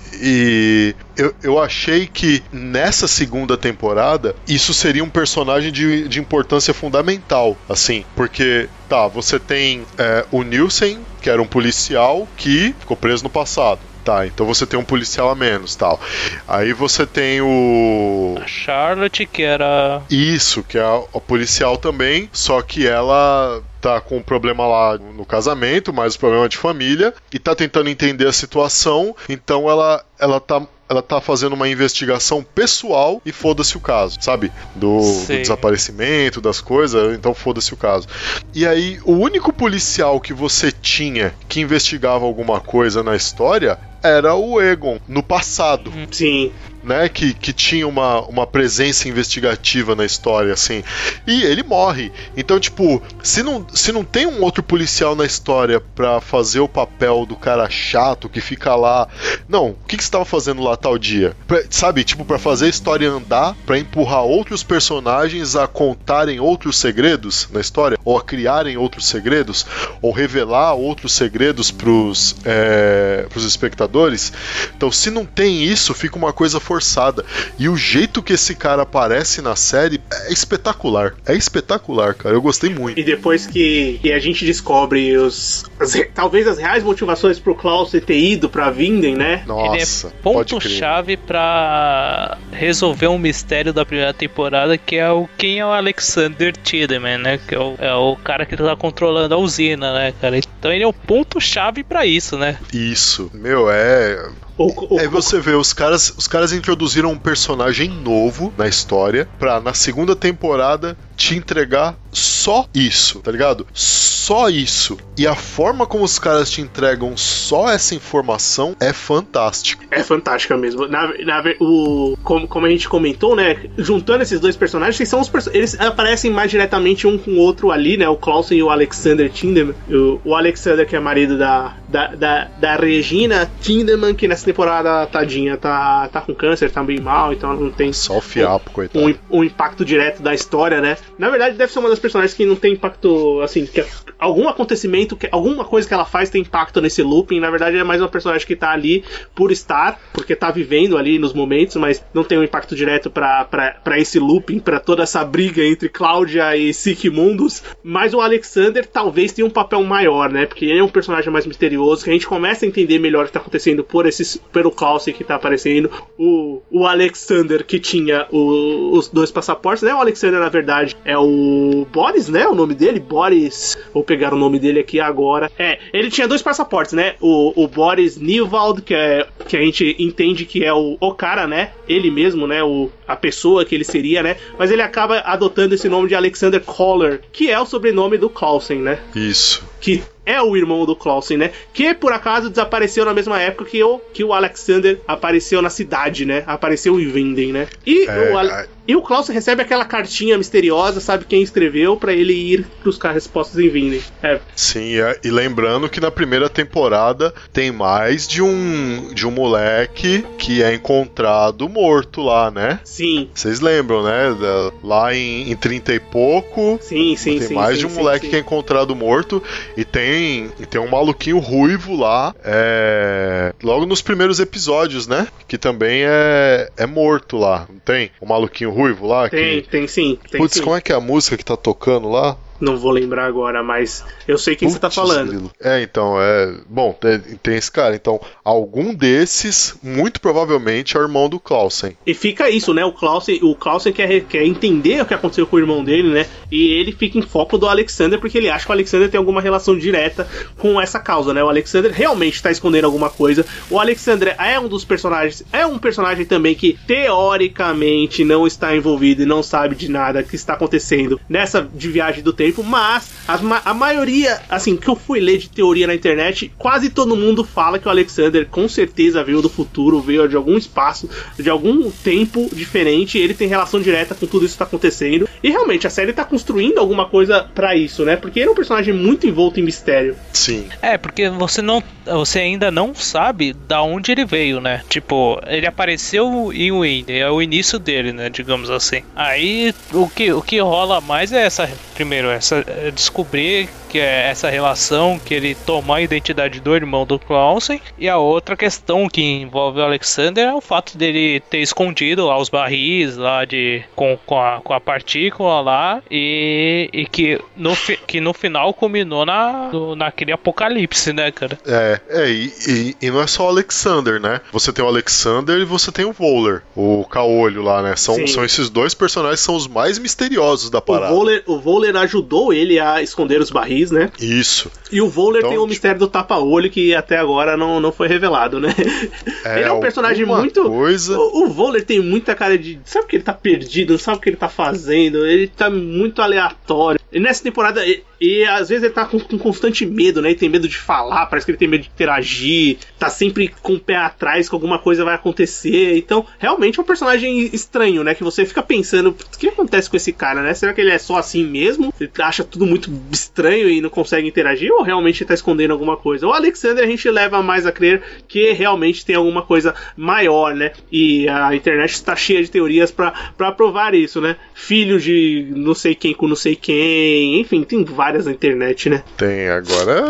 Speaker 3: E eu, eu achei que nessa segunda temporada isso seria um personagem de, de importância fundamental, assim, porque tá, você tem é, o Nielsen, que era um policial que ficou preso no passado. Tá, então você tem um policial a menos, tal. Aí você tem o...
Speaker 2: A Charlotte, que era...
Speaker 3: Isso, que é a, a policial também, só que ela tá com um problema lá no casamento, mais um problema de família, e tá tentando entender a situação, então ela, ela tá... ela tá fazendo uma investigação pessoal e foda-se o caso, sabe? Do, do desaparecimento, das coisas, então foda-se o caso. E aí, o único policial que você tinha que investigava alguma coisa na história era o Egon, no passado.
Speaker 1: Sim.
Speaker 3: Né, que, que tinha uma, uma presença investigativa na história, assim. E ele morre. Então, tipo, se não, se não tem um outro policial na história pra fazer o papel do cara chato que fica lá... Não, o que, que você tava fazendo lá tal dia? Pra, sabe, tipo, pra fazer a história andar, pra empurrar outros personagens a contarem outros segredos na história, ou a criarem outros segredos, ou revelar outros segredos pros, é, pros espectadores. Então, se não tem isso, fica uma coisa forçada. E o jeito que esse cara aparece na série é espetacular. É espetacular, cara. Eu gostei muito.
Speaker 1: E depois que, que a gente descobre os as, talvez as reais motivações pro Klaus ter ido pra Vinden, né?
Speaker 3: Nossa,
Speaker 2: ele é ponto-chave pra resolver um mistério da primeira temporada, que é o quem é o Alexander Tiedemann, né? Que é o, é o cara que tá controlando a usina, né, cara? Então ele é o ponto-chave pra isso, né?
Speaker 3: Isso. Meu, é...
Speaker 1: O, o,
Speaker 3: Aí você vê, os caras, os caras introduziram um personagem novo na história pra, na segunda temporada, te entregar só isso, tá ligado? Só isso. E a forma como os caras te entregam só essa informação é fantástica.
Speaker 1: É fantástica mesmo. Na, na, o, como, como a gente comentou, né? Juntando esses dois personagens, que são os perso- eles aparecem mais diretamente um com o outro ali, né? O Clausen e o Alexander Tiedemann. O, o Alexander, que é marido da, da, da, da Regina Tiedemann, que nessa temporada, tadinha, tá, tá com câncer, tá bem mal, então não tem
Speaker 3: só o fiapo,
Speaker 1: um,
Speaker 3: coitado.
Speaker 1: Um, um impacto direto da história, né? Na verdade, deve ser uma das personagens que não tem impacto, assim, que algum acontecimento, que, alguma coisa que ela faz tem impacto nesse looping. Na verdade, é mais uma personagem que tá ali por estar, porque tá vivendo ali nos momentos, mas não tem um impacto direto pra, pra, pra esse looping, pra toda essa briga entre Cláudia e Sigmundus. Mas o Alexander talvez tenha um papel maior, né? Porque ele é um personagem mais misterioso, que a gente começa a entender melhor o que tá acontecendo por esses, pelo Clausen que tá aparecendo. O, o Alexander que tinha o, os dois passaportes, né? O Alexander, na verdade, é o Boris, né? O nome dele, Boris. Vou pegar o nome dele aqui agora. É, ele tinha dois passaportes, né? O, o Boris Newald, que, é, que a gente entende que é o, o cara, né? Ele mesmo, né? O, a pessoa que ele seria, né? Mas ele acaba adotando esse nome de Alexander Koller, que é o sobrenome do Clausen, né?
Speaker 3: Isso.
Speaker 1: Que é o irmão do Clausen, né? Que por acaso desapareceu na mesma época que o, que o Alexander apareceu na cidade, né? Apareceu em Winden, né? E
Speaker 3: é,
Speaker 1: o, Ale... e o Clausen recebe aquela cartinha misteriosa, sabe quem escreveu, pra ele ir buscar respostas em Winden. É.
Speaker 3: Sim, é, e lembrando que na primeira temporada tem mais de um, de um moleque que é encontrado morto lá, né?
Speaker 1: Sim.
Speaker 3: Vocês lembram, né? Da, lá em, em trinta e pouco.
Speaker 1: Sim, sim,
Speaker 3: tem
Speaker 1: sim.
Speaker 3: mais
Speaker 1: sim,
Speaker 3: de um
Speaker 1: sim,
Speaker 3: moleque
Speaker 1: sim.
Speaker 3: que é encontrado morto. E tem, e tem um maluquinho ruivo lá. É, logo nos primeiros episódios, né? Que também é, é morto lá. Não tem? O maluquinho ruivo lá?
Speaker 1: Tem,
Speaker 3: que...
Speaker 1: tem sim. Tem
Speaker 3: Putz,
Speaker 1: sim.
Speaker 3: como é que é a música que tá tocando lá?
Speaker 1: Não vou lembrar agora, mas eu sei quem
Speaker 3: Putz,
Speaker 1: você tá falando.
Speaker 3: grilo. É, então, é... Bom, tem, tem esse cara. Então, algum desses, muito provavelmente, é o irmão do Clausen.
Speaker 1: E fica isso, né? O Clausen, o Clausen quer, quer entender o que aconteceu com o irmão dele, né? E ele fica em foco do Alexander, porque ele acha que o Alexander tem alguma relação direta com essa causa, né? O Alexander realmente tá escondendo alguma coisa. O Alexander é um dos personagens... É um personagem também que, teoricamente, não está envolvido e não sabe de nada que está acontecendo nessa de viagem do tempo. Mas a, a maioria, assim, que eu fui ler de teoria na internet, quase todo mundo fala que o Alexander com certeza veio do futuro, veio de algum espaço, de algum tempo diferente, ele tem relação direta com tudo isso que tá acontecendo. E realmente a série tá construindo alguma coisa pra isso, né? Porque ele é um personagem muito envolto em mistério.
Speaker 3: Sim.
Speaker 2: É, porque você não, você ainda não sabe da onde ele veio, né? Tipo, ele apareceu em Winden, é o início dele, né? Digamos assim. Aí o que, o que rola mais é essa, primeiro, essa é descobrir que é essa relação, que ele tomou a identidade do irmão do Clausen, e a outra questão que envolve o Alexander é o fato dele ter escondido lá os barris lá de com, com, a, com a partícula lá, e, e que, no, que no final culminou na, no, naquele apocalipse, né, cara?
Speaker 3: É, é e, e, e não é só o Alexander, né? Você tem o Alexander e você tem o Voller, o caolho lá, né? São, são esses dois personagens que são os mais misteriosos da parada.
Speaker 1: O Voller, o Voller ajudou ele a esconder os barris, né?
Speaker 3: Isso.
Speaker 1: E o Voller
Speaker 3: então,
Speaker 1: tem o mistério do tapa-olho que até agora não, não foi revelado, né?
Speaker 3: É,
Speaker 1: ele é um personagem muito...
Speaker 3: Coisa...
Speaker 1: O, o Voller tem muita cara de... Sabe que ele tá perdido, não sabe o que ele tá fazendo, ele tá muito aleatório. E nessa temporada... E, e às vezes ele tá com, com constante medo, né? Ele tem medo de falar, parece que ele tem medo de interagir, tá sempre com o pé atrás que alguma coisa vai acontecer. Então, realmente é um personagem estranho, né? Que você fica pensando, o que acontece com esse cara, né? Será que ele é só assim mesmo? Ele acha tudo muito estranho e não consegue interagir? Ou realmente tá escondendo alguma coisa? O Alexander a gente leva mais a crer que realmente tem alguma coisa maior, né? E a internet está cheia de teorias pra, pra provar isso, né? Filho de não sei quem com não sei quem, enfim, tem várias na internet, né?
Speaker 3: Tem, agora...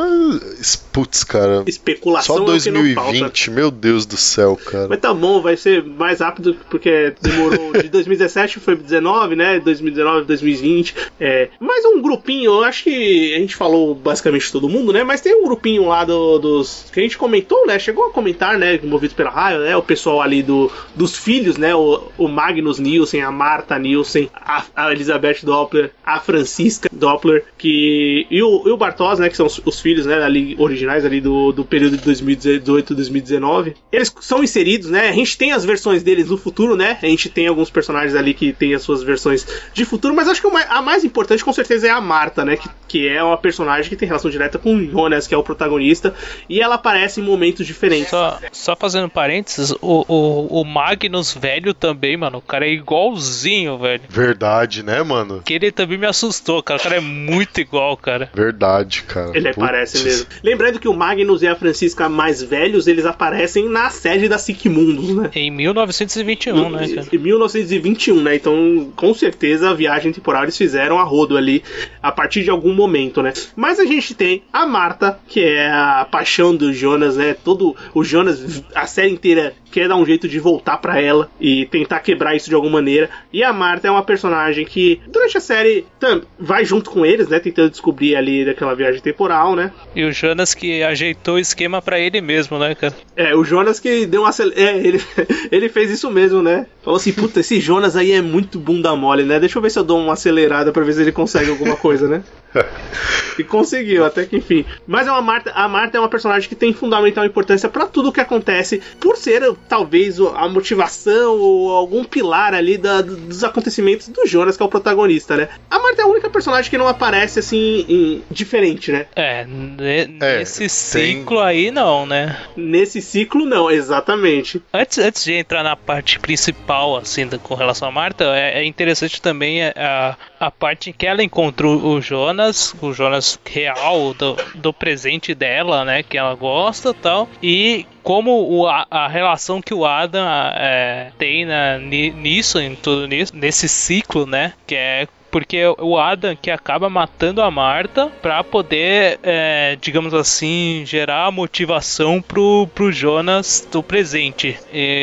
Speaker 3: Putz, cara...
Speaker 1: Especulação.
Speaker 3: Só dois mil e vinte,
Speaker 1: é
Speaker 3: meu Deus do céu, cara.
Speaker 1: Mas tá bom, vai ser mais rápido, porque demorou de dois mil e dezessete, foi dezenove, né? dois mil e dezenove, dois mil e vinte. É, mais um grupinho, eu acho que a gente falou basicamente todo mundo, né? Mas tem um grupinho lá do, dos... que a gente comentou, né? Chegou a comentar, né? Movido pela raio, né? O pessoal ali do, dos filhos, né? O, o Magnus Nielsen, a Marta Nielsen, a, a Elizabeth Doppler, a Francisca Doppler, que... E o, e o Bartos, né? Que são os, os filhos, né? Ali, originais ali do, do período de dois mil e dezoito, dois mil e dezenove. Eles são inseridos, né? A gente tem as versões deles no futuro, né? A gente tem alguns personagens ali que tem as suas versões de futuro, mas acho que a mais importante com certeza é a Marta, né? Que, que é uma personagem que tem relação direta com o Jonas, que é o protagonista, e ela aparece em momentos diferentes.
Speaker 2: Só, só fazendo parênteses, o, o, o Magnus velho também, mano, o cara é igualzinho, velho.
Speaker 3: Verdade, né, mano?
Speaker 2: Que ele também me assustou, cara. O cara é muito igual, cara.
Speaker 3: Verdade, cara.
Speaker 1: Ele
Speaker 3: Putz.
Speaker 1: parece mesmo. Lembrando que o Magnus e a Francisca mais velhos, eles aparecem na sede da Sigmundos, né?
Speaker 2: Em mil novecentos e vinte e um,
Speaker 1: no,
Speaker 2: né, cara?
Speaker 1: Em mil novecentos e vinte e um, né? Então, com certeza, a viagem temporal eles fizeram a rodo ali, a partir de algum momento, né? Mas a gente tem a Marta, que é a paixão do Jonas, né? Todo o Jonas, a série inteira quer dar um jeito de voltar pra ela e tentar quebrar isso de alguma maneira. E a Marta é uma personagem que, durante a série, tam, vai junto com eles, né? Tentando descobrir ali daquela viagem temporal, né?
Speaker 2: E o Jonas que ajeitou o esquema pra ele mesmo, né, cara?
Speaker 1: É, o Jonas que deu uma... É, ele, ele fez isso mesmo, né? Falou assim, puta, esse Jonas aí é muito bunda mole, né? Deixa eu ver se eu dou uma acelerada pra ver se ele consegue alguma coisa, né? E conseguiu, até que enfim. Mas é uma Martha, a Martha é uma personagem que tem fundamental importância pra tudo o que acontece, por ser, talvez, a motivação ou algum pilar ali da, dos acontecimentos do Jonas, que é o protagonista, né? A Martha é a única personagem que não aparece, assim, em, diferente, né?
Speaker 2: É, ne,
Speaker 3: é
Speaker 2: nesse ciclo tem... aí não, né?
Speaker 1: Nesse ciclo não, exatamente.
Speaker 2: Antes, antes de entrar na parte principal, assim, da, com relação a Martha, é, é interessante também a, a parte em que ela encontra o Jonas, o Jonas real, do, do presente dela, né, que ela gosta e tal, e como o, a, a relação que o Adam é, tem na, nisso, em tudo nisso, nesse ciclo, né, que é porque o Adam que acaba matando a Martha pra poder, é, digamos assim, gerar motivação pro, pro Jonas do presente.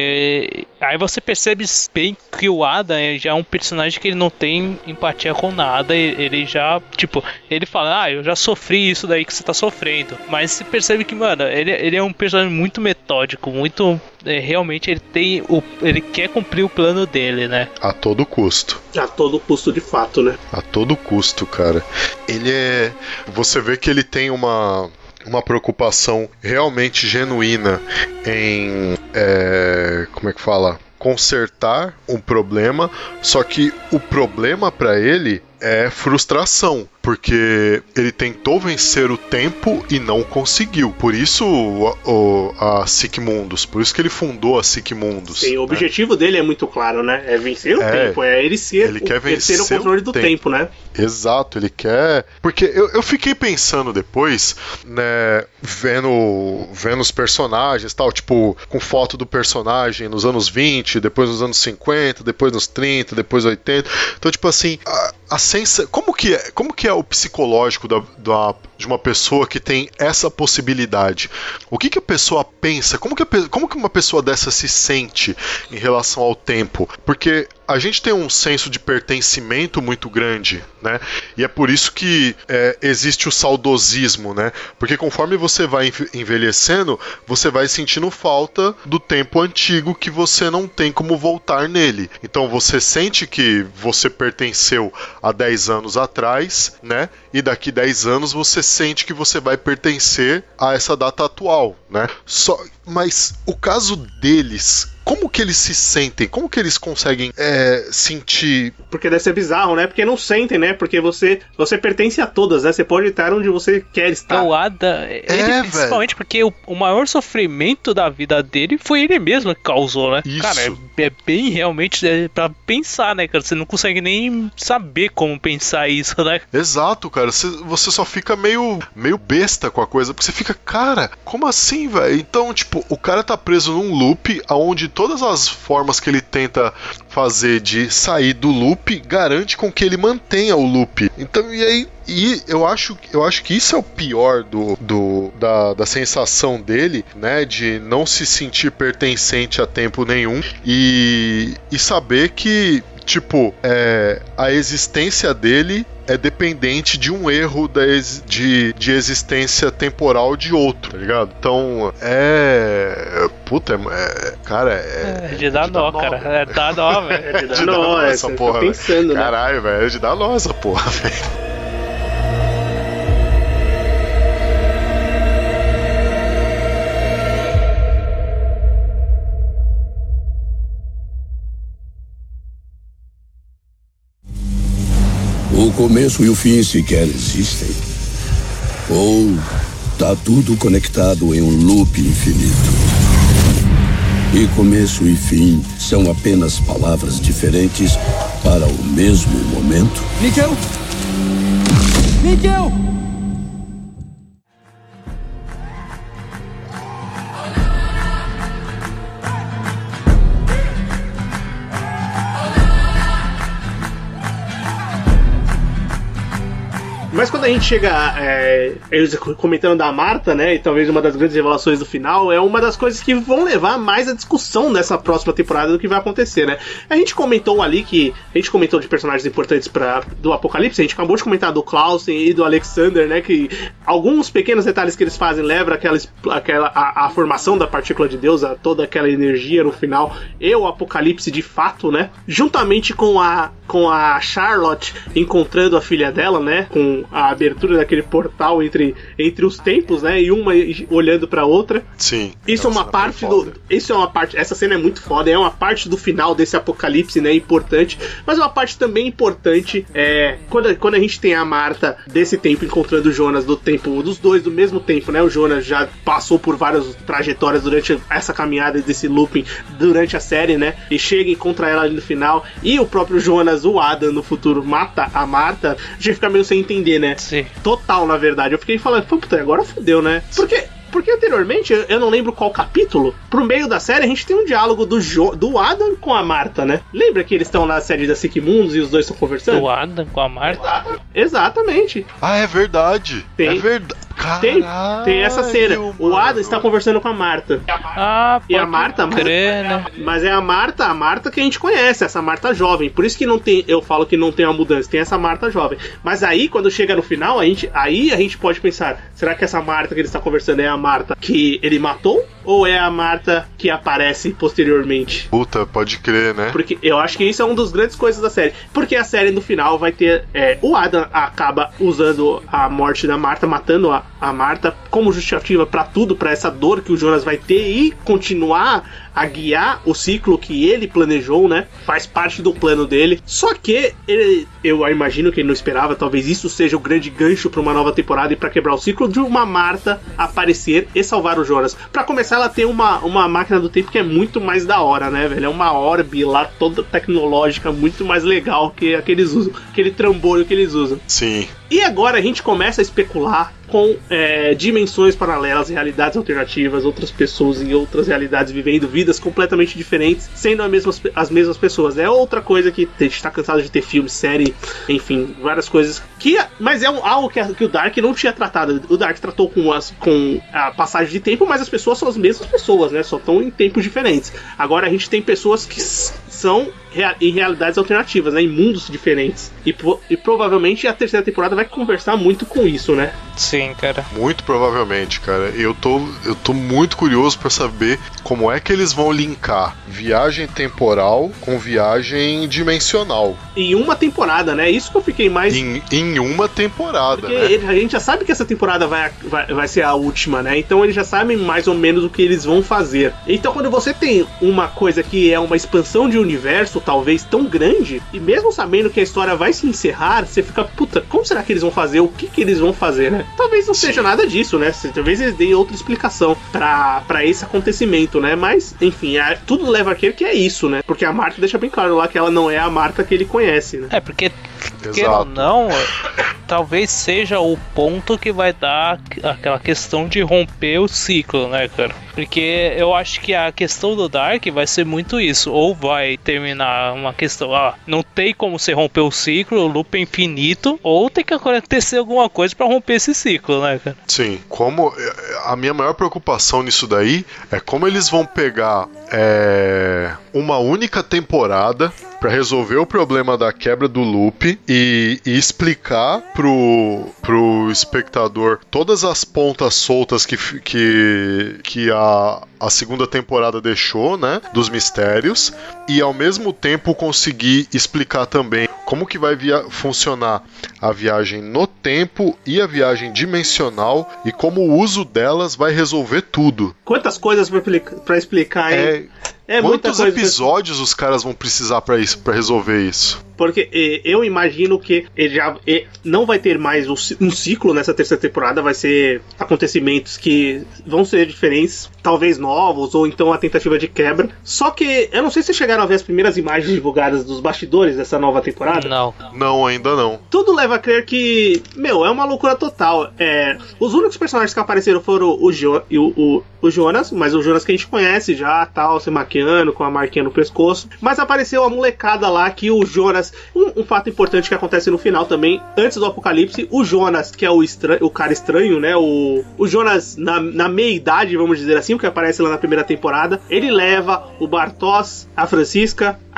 Speaker 2: E aí você percebe bem que o Adam já é um personagem que ele não tem empatia com nada. Ele já, tipo, ele fala, ah, eu já sofri isso daí que você tá sofrendo. Mas você percebe que, mano, ele, ele é um personagem muito metódico, muito... É, realmente ele tem o, ele quer cumprir o plano dele, né?
Speaker 3: A todo custo.
Speaker 1: A todo custo, de fato, né?
Speaker 3: A todo custo, cara. Ele é... Você vê que ele tem uma... uma preocupação realmente genuína em... É... Como é que fala? Consertar um problema, só que o problema pra ele é frustração, porque ele tentou vencer o tempo e não conseguiu. Por isso o, o, a Sigmundus, por isso que ele fundou a Sigmundus.
Speaker 1: Sim, o
Speaker 3: né?
Speaker 1: objetivo dele é muito claro, né? É vencer o é, tempo, é ele ser
Speaker 3: ele o, quer vencer
Speaker 1: ter o controle do tempo. tempo, né?
Speaker 3: Exato, ele quer... Porque eu, eu fiquei pensando depois, né, vendo, vendo os personagens, tal, tipo, com foto do personagem nos anos vinte, depois nos anos cinquenta, depois nos trinta, depois oitenta. Então, tipo assim, a, a sensa... como que é, como que é o psicológico da, da, de uma pessoa que tem essa possibilidade? O que que a pessoa pensa? Como que, a, como que uma pessoa dessa se sente em relação ao tempo? Porque a gente tem um senso de pertencimento muito grande, né? E é por isso que é, existe o saudosismo, né? Porque conforme você vai envelhecendo, você vai sentindo falta do tempo antigo que você não tem como voltar nele. Então você sente que você pertenceu há dez anos atrás, né? E daqui dez anos você sente que você vai pertencer a essa data atual, né? Só, mas o caso deles... Como que eles se sentem? Como que eles conseguem é, sentir?
Speaker 1: Porque deve ser bizarro, né? Porque não sentem, né? Porque você, você pertence a todas, né? Você pode estar onde você quer estar.
Speaker 2: O Ada, ele, é, principalmente velho. Porque o, o maior sofrimento da vida dele foi ele mesmo que causou, né?
Speaker 3: Isso.
Speaker 2: Cara, é, é bem realmente é pra pensar, né, cara? Você não consegue nem saber como pensar isso, né?
Speaker 3: Exato, cara. Você, você só fica meio, meio besta com a coisa, porque você fica, cara, como assim, velho? Então, tipo, o cara tá preso num loop onde todas as formas que ele tenta fazer de sair do loop garante com que ele mantenha o loop. Então, e aí, e eu acho, eu acho que isso é o pior do, do, da, da sensação dele, né? De não se sentir pertencente a tempo nenhum e, e saber que, tipo, é, a existência dele é dependente de um erro da ex, de, de existência temporal de outro, tá ligado? Então, é... Puta, é... Cara, é...
Speaker 2: É de dar nó, cara. É de dar nó, velho.
Speaker 1: É de dar nó, essa porra. Tô pensando, né?
Speaker 3: Caralho, velho. É de dar nó essa porra, velho.
Speaker 4: O começo e o fim sequer existem. Ou tá tudo conectado em um loop infinito. E começo e fim são apenas palavras diferentes para o mesmo momento.
Speaker 6: Miguel! Miguel!
Speaker 1: Mas quando a gente chega, é, eles comentando da Martha, né, e talvez uma das grandes revelações do final, é uma das coisas que vão levar mais a discussão nessa próxima temporada do que vai acontecer, né? A gente comentou ali que, a gente comentou de personagens importantes pra, do Apocalipse, a gente acabou de comentar do Clausen e do Alexander, né, que alguns pequenos detalhes que eles fazem levam aquela, aquela a, a formação da partícula de Deus, a toda aquela energia no final, e o Apocalipse de fato, né, juntamente com a, com a Charlotte encontrando a filha dela, né, com a abertura daquele portal entre, entre os tempos, né? E uma olhando pra outra.
Speaker 3: Sim.
Speaker 1: Isso é uma parte do. Isso é uma parte. Essa cena é muito foda. É uma parte do final desse apocalipse, né? Importante. Mas uma parte também importante é quando, quando a gente tem a Marta desse tempo encontrando o Jonas do tempo dos dois do mesmo tempo, né? O Jonas já passou por várias trajetórias durante essa caminhada desse looping durante a série, né? E chega e encontra ela ali no final. E o próprio Jonas, o Adam, no futuro, mata a Marta. A gente fica meio sem entender, né?
Speaker 2: Sim.
Speaker 1: Total, na verdade. Eu fiquei falando, puta, agora fodeu, né? Porque... Porque anteriormente, eu não lembro qual capítulo, pro meio da série a gente tem um diálogo do, jo- do Adam com a Marta, né? Lembra que eles estão na série da Sigmundos e os dois estão conversando?
Speaker 2: Do Adam com a Marta?
Speaker 1: Exatamente.
Speaker 3: Ah, é verdade.
Speaker 1: Tem.
Speaker 3: É verdade.
Speaker 1: Tem, tem essa cena. O Adam está conversando com a Marta.
Speaker 2: Ah,
Speaker 1: e a Marta,
Speaker 2: crer,
Speaker 1: mas,
Speaker 2: né?
Speaker 1: mas é a Marta, a Marta que a gente conhece, essa Marta jovem. Por isso que não tem, eu falo que não tem uma mudança, tem essa Marta jovem. Mas aí, quando chega no final, a gente, aí a gente pode pensar, será que essa Marta que ele está conversando é a Marta que ele matou? Ou é a Marta que aparece posteriormente?
Speaker 3: Puta, pode crer, né?
Speaker 1: Porque eu acho que isso é uma das grandes coisas da série. Porque a série no final vai ter... É, o Adam acaba usando a morte da Marta, matando a, a Marta como justificativa pra tudo, pra essa dor que o Jonas vai ter e continuar a guiar o ciclo que ele planejou, né? Faz parte do plano dele. Só que ele, eu imagino que ele não esperava, talvez isso seja o grande gancho pra uma nova temporada e pra quebrar o ciclo de uma Marta aparecer e salvar o Jonas. Pra começar, ela tem uma, uma máquina do tempo que é muito mais da hora, né, velho? É uma orbe lá toda tecnológica, muito mais legal que aqueles usam, aquele trambolho que eles usam.
Speaker 3: Sim.
Speaker 1: E agora a gente começa a especular com é, dimensões paralelas, realidades alternativas, outras pessoas em outras realidades vivendo vidas completamente diferentes, sendo as mesmas, as mesmas pessoas. É outra coisa que a gente está cansado de ter filme, série, enfim, várias coisas. Que, mas é um, algo que, que o Dark não tinha tratado. O Dark tratou com, as, com a passagem de tempo, mas as pessoas são as mesmas pessoas, né? Só estão em tempos diferentes. Agora a gente tem pessoas que são em realidades alternativas, né? Em mundos diferentes. E, e provavelmente a terceira temporada vai conversar muito com isso, né?
Speaker 2: Sim, cara.
Speaker 3: Muito provavelmente, cara. Eu tô, eu tô muito curioso pra saber como é que eles vão linkar viagem temporal com viagem dimensional.
Speaker 1: Em uma temporada, né? Isso que eu fiquei mais...
Speaker 3: Em, em uma temporada,
Speaker 1: Porque
Speaker 3: né?
Speaker 1: ele, a gente já sabe que essa temporada vai, vai, vai ser a última, né? Então eles já sabem mais ou menos o que eles vão fazer. Então quando você tem uma coisa que é uma expansão de universo, talvez tão grande, e mesmo sabendo que a história vai se encerrar, você fica, puta, como será que eles vão fazer? O que que eles vão fazer, né? Talvez não Sim. seja nada disso, né? Talvez eles deem outra explicação pra, pra esse acontecimento, né? Mas, enfim, é, tudo leva a crer que é isso, né? Porque a Marta deixa bem claro lá que ela não é a Marta que ele conhece, né?
Speaker 2: É, porque, queira ou não, talvez seja o ponto que vai dar aquela questão de romper o ciclo, né, cara? Porque eu acho que a questão do Dark vai ser muito isso. Ou vai terminar uma questão, ah, não tem como você romper o ciclo, o loop é infinito, ou tem que acontecer alguma coisa pra romper esse ciclo, né, cara?
Speaker 3: Sim, como a minha maior preocupação nisso daí é como eles vão pegar é, uma única temporada pra resolver o problema da quebra do loop e, e explicar pro, pro espectador todas as pontas soltas que, que, que a, a segunda temporada deixou, né, dos mistérios, e ao mesmo tempo conseguir explicar também como que vai via- funcionar a viagem no tempo e a viagem dimensional e como o uso delas vai resolver tudo.
Speaker 1: Quantas coisas pra, pra explicar, hein?
Speaker 3: É... É Quantos episódios pra... os caras vão precisar pra, isso, pra resolver isso?
Speaker 1: Porque eh, eu imagino que ele já eh, não vai ter mais um, um ciclo nessa terceira temporada, vai ser acontecimentos que vão ser diferentes, talvez novos, ou então a tentativa de quebra. Só que eu não sei se vocês chegaram a ver as primeiras imagens divulgadas dos bastidores dessa nova temporada.
Speaker 2: Não.
Speaker 3: Não, ainda não.
Speaker 1: Tudo leva a crer que, meu, é uma loucura total. É, os únicos personagens que apareceram foram o, jo, o, o, o Jonas, mas o Jonas que a gente conhece já, tal, se maquiando, com a marquinha no pescoço. Mas apareceu a molecada lá que o Jonas... Um, um fato importante que acontece no final também, antes do apocalipse, o Jonas, que é o, estranho, o cara estranho, né? O, o Jonas na, na meia-idade, vamos dizer assim, o que aparece lá na primeira temporada, ele leva o Bartosz, a Francisca, a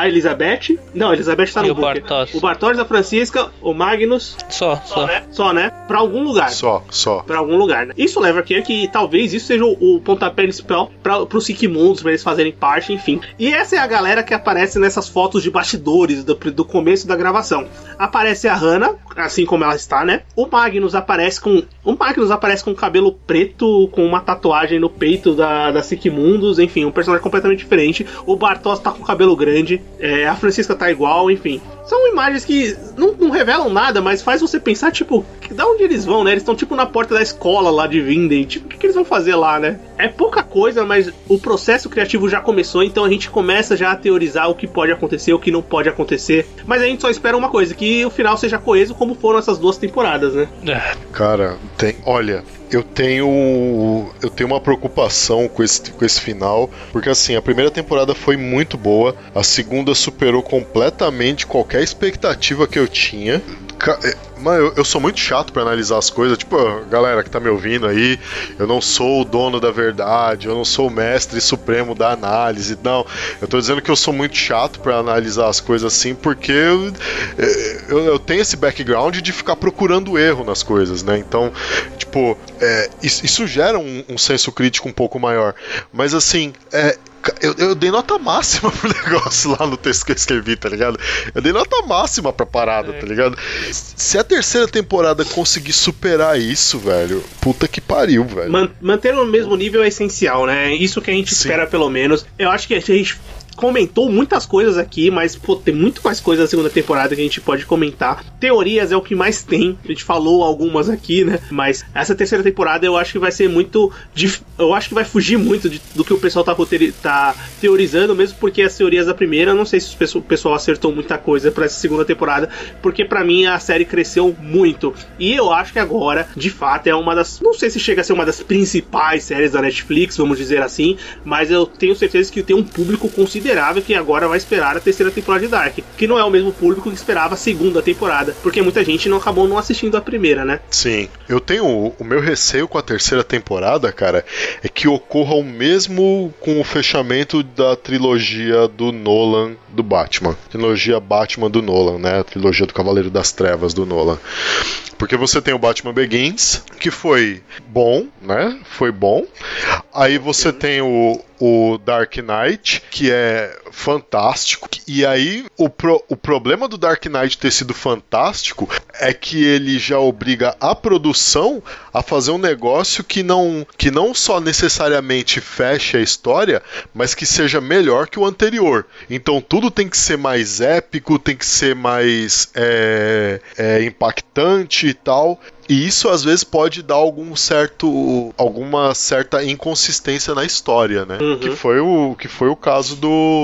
Speaker 1: a Elizabeth. Não, a Elizabeth tá no
Speaker 2: E o
Speaker 1: bunker.
Speaker 2: Bartosz.
Speaker 1: O Bartosz, a Francisca, o Magnus.
Speaker 2: Só,
Speaker 1: Só,
Speaker 2: só.
Speaker 1: né? Só, né? Pra algum lugar.
Speaker 3: Só, só.
Speaker 1: Pra algum lugar, né? Isso leva a crer que talvez isso seja o, o pontapé principal pra, pros Sikimundos, pra eles fazerem parte, enfim. E essa é a galera que aparece nessas fotos de bastidores do, do começo da gravação. Aparece a Hannah, assim como ela está, né? O Magnus aparece com... O Magnus aparece com cabelo preto, com uma tatuagem no peito da, da Sikimundos, enfim, um personagem completamente diferente. O Bartosz tá com cabelo grande, é, a Francisca tá igual, enfim. São imagens que não, não revelam nada, mas faz você pensar, tipo, da onde eles vão, né? Eles estão, tipo, na porta da escola lá de Vinden. Tipo, o que, que eles vão fazer lá, né? É pouca coisa, mas o processo criativo já começou, então a gente começa já a teorizar o que pode acontecer, o que não pode acontecer. Mas a gente só espera uma coisa, que o final seja coeso como foram essas duas temporadas, né?
Speaker 2: É.
Speaker 3: Cara, tem... Olha... Eu tenho eu tenho uma preocupação com esse, com esse final, porque assim, a primeira temporada foi muito boa, a segunda superou completamente qualquer expectativa que eu tinha. Mano, eu, eu sou muito chato pra analisar as coisas. Tipo, galera que tá me ouvindo aí, eu não sou o dono da verdade, eu não sou o mestre supremo da análise. Não, eu tô dizendo que eu sou muito chato pra analisar as coisas assim, porque eu, eu, eu tenho esse background de ficar procurando erro nas coisas, né? Então, tipo, é, isso, isso gera um, um senso crítico um pouco maior. Mas assim, é. Eu, eu dei nota máxima pro negócio lá no texto que eu escrevi, tá ligado? Eu dei nota máxima pra parada, tá ligado? Se a terceira temporada conseguir superar isso, velho, puta que pariu, velho.
Speaker 1: Man- manter no mesmo nível é essencial, né? Isso que a gente
Speaker 3: Sim.
Speaker 1: espera, pelo menos. Eu acho que a gente comentou muitas coisas aqui, mas pô, tem muito mais coisas na segunda temporada que a gente pode comentar. Teorias é o que mais tem, a gente falou algumas aqui, né? Mas essa terceira temporada eu acho que vai ser muito dif... eu acho que vai fugir muito de, do que o pessoal tá, roteiri... tá teorizando, mesmo porque as teorias da primeira, eu não sei se o pessoal acertou muita coisa pra essa segunda temporada, porque pra mim a série cresceu muito, e eu acho que agora, de fato, é uma das, não sei se chega a ser uma das principais séries da Netflix, vamos dizer assim, mas eu tenho certeza que tem um público considerável que agora vai esperar a terceira temporada de Dark, que não é o mesmo público que esperava a segunda temporada, porque muita gente não acabou não assistindo a primeira, né?
Speaker 3: Sim, eu tenho o, o meu receio com a terceira temporada, cara, é que ocorra o mesmo com o fechamento da trilogia do Nolan do Batman, trilogia Batman do Nolan, né, a trilogia do Cavaleiro das Trevas do Nolan. Porque você tem o Batman Begins, que foi bom, né? Foi bom. Aí você tem o, o Dark Knight, que é fantástico. E aí, o, pro, o problema do Dark Knight ter sido fantástico é que ele já obriga a produção a fazer um negócio que não, que não só necessariamente feche a história, mas que seja melhor que o anterior. Então tudo tem que ser mais épico, tem que ser mais é, é, impactante e tal. E isso às vezes pode dar algum certo, alguma certa inconsistência na história, né?
Speaker 1: Uhum.
Speaker 3: Que foi o, que foi o caso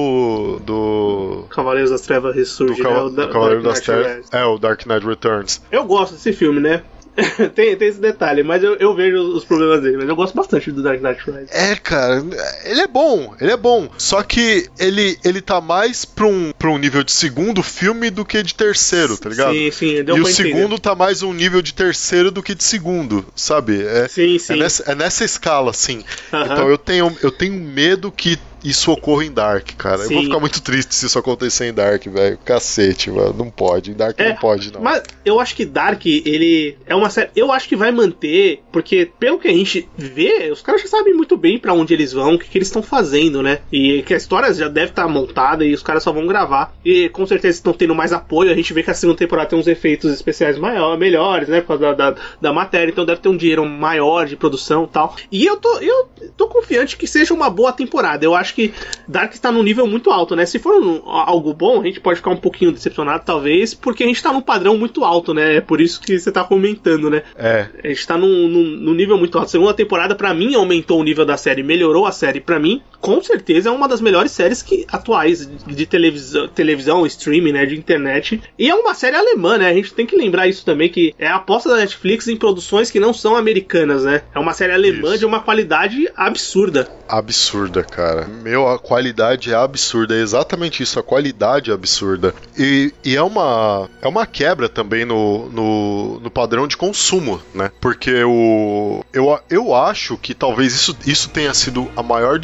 Speaker 3: do do
Speaker 1: Cavaleiros das Trevas ressurge,
Speaker 3: do,
Speaker 1: né?
Speaker 3: Cava-
Speaker 1: O da-
Speaker 3: do Cavaleiro
Speaker 1: Dark
Speaker 3: das
Speaker 1: Knight
Speaker 3: Trevas.
Speaker 1: Rises.
Speaker 3: É, o Dark Knight Returns.
Speaker 1: Eu gosto desse filme, né? tem, tem esse detalhe, mas eu, eu vejo os problemas dele, mas eu gosto bastante do Dark Knight Rises.
Speaker 3: É, cara, ele é bom, ele é bom. Só que ele, ele tá mais pra um, pra um nível de segundo filme do que de terceiro, tá ligado?
Speaker 1: Sim, sim, deu
Speaker 3: E o
Speaker 1: pra entender.
Speaker 3: segundo tá mais um nível de terceiro do que de segundo, sabe? É,
Speaker 1: Sim, sim.
Speaker 3: é, nessa, é nessa escala, assim.
Speaker 1: Aham.
Speaker 3: Então eu tenho, eu tenho medo que isso ocorra em Dark, cara. Eu
Speaker 1: Sim.
Speaker 3: vou ficar muito triste se isso acontecer em Dark, velho. Cacete, mano. Não pode. Em Dark
Speaker 1: É,
Speaker 3: não pode, não.
Speaker 1: Mas eu acho que Dark, ele é uma série. Eu acho que vai manter, porque pelo que a gente vê, os caras já sabem muito bem pra onde eles vão, o que, que eles estão fazendo, né? E que a história já deve estar montada e os caras só vão gravar. E com certeza estão tendo mais apoio. A gente vê que a segunda temporada tem uns efeitos especiais maior, melhores, né? Por causa da, da, da matéria. Então deve ter um dinheiro maior de produção e tal. E eu tô, eu tô confiante que seja uma boa temporada. Eu acho que Dark está num nível muito alto, né? Se for um, algo bom, a gente pode ficar um pouquinho decepcionado, talvez, porque a gente tá num padrão muito alto, né? É por isso que você tá comentando, né?
Speaker 3: É.
Speaker 1: A gente tá num, num, num nível muito alto. A segunda temporada, pra mim, aumentou o nível da série, melhorou a série. Pra mim, com certeza, é uma das melhores séries que, atuais de televisão, televisão, streaming, né? De internet. E é uma série alemã, né? A gente tem que lembrar isso também, que é a aposta da Netflix em produções que não são americanas, né? É uma série alemã
Speaker 3: Isso.
Speaker 1: de uma qualidade absurda.
Speaker 3: Absurda, cara. Meu, a qualidade é absurda. É exatamente isso, a qualidade é absurda. E, e é uma é uma quebra também no, no, no padrão de consumo, né? Porque o, eu, eu acho que talvez isso, isso tenha sido a maior dificuldade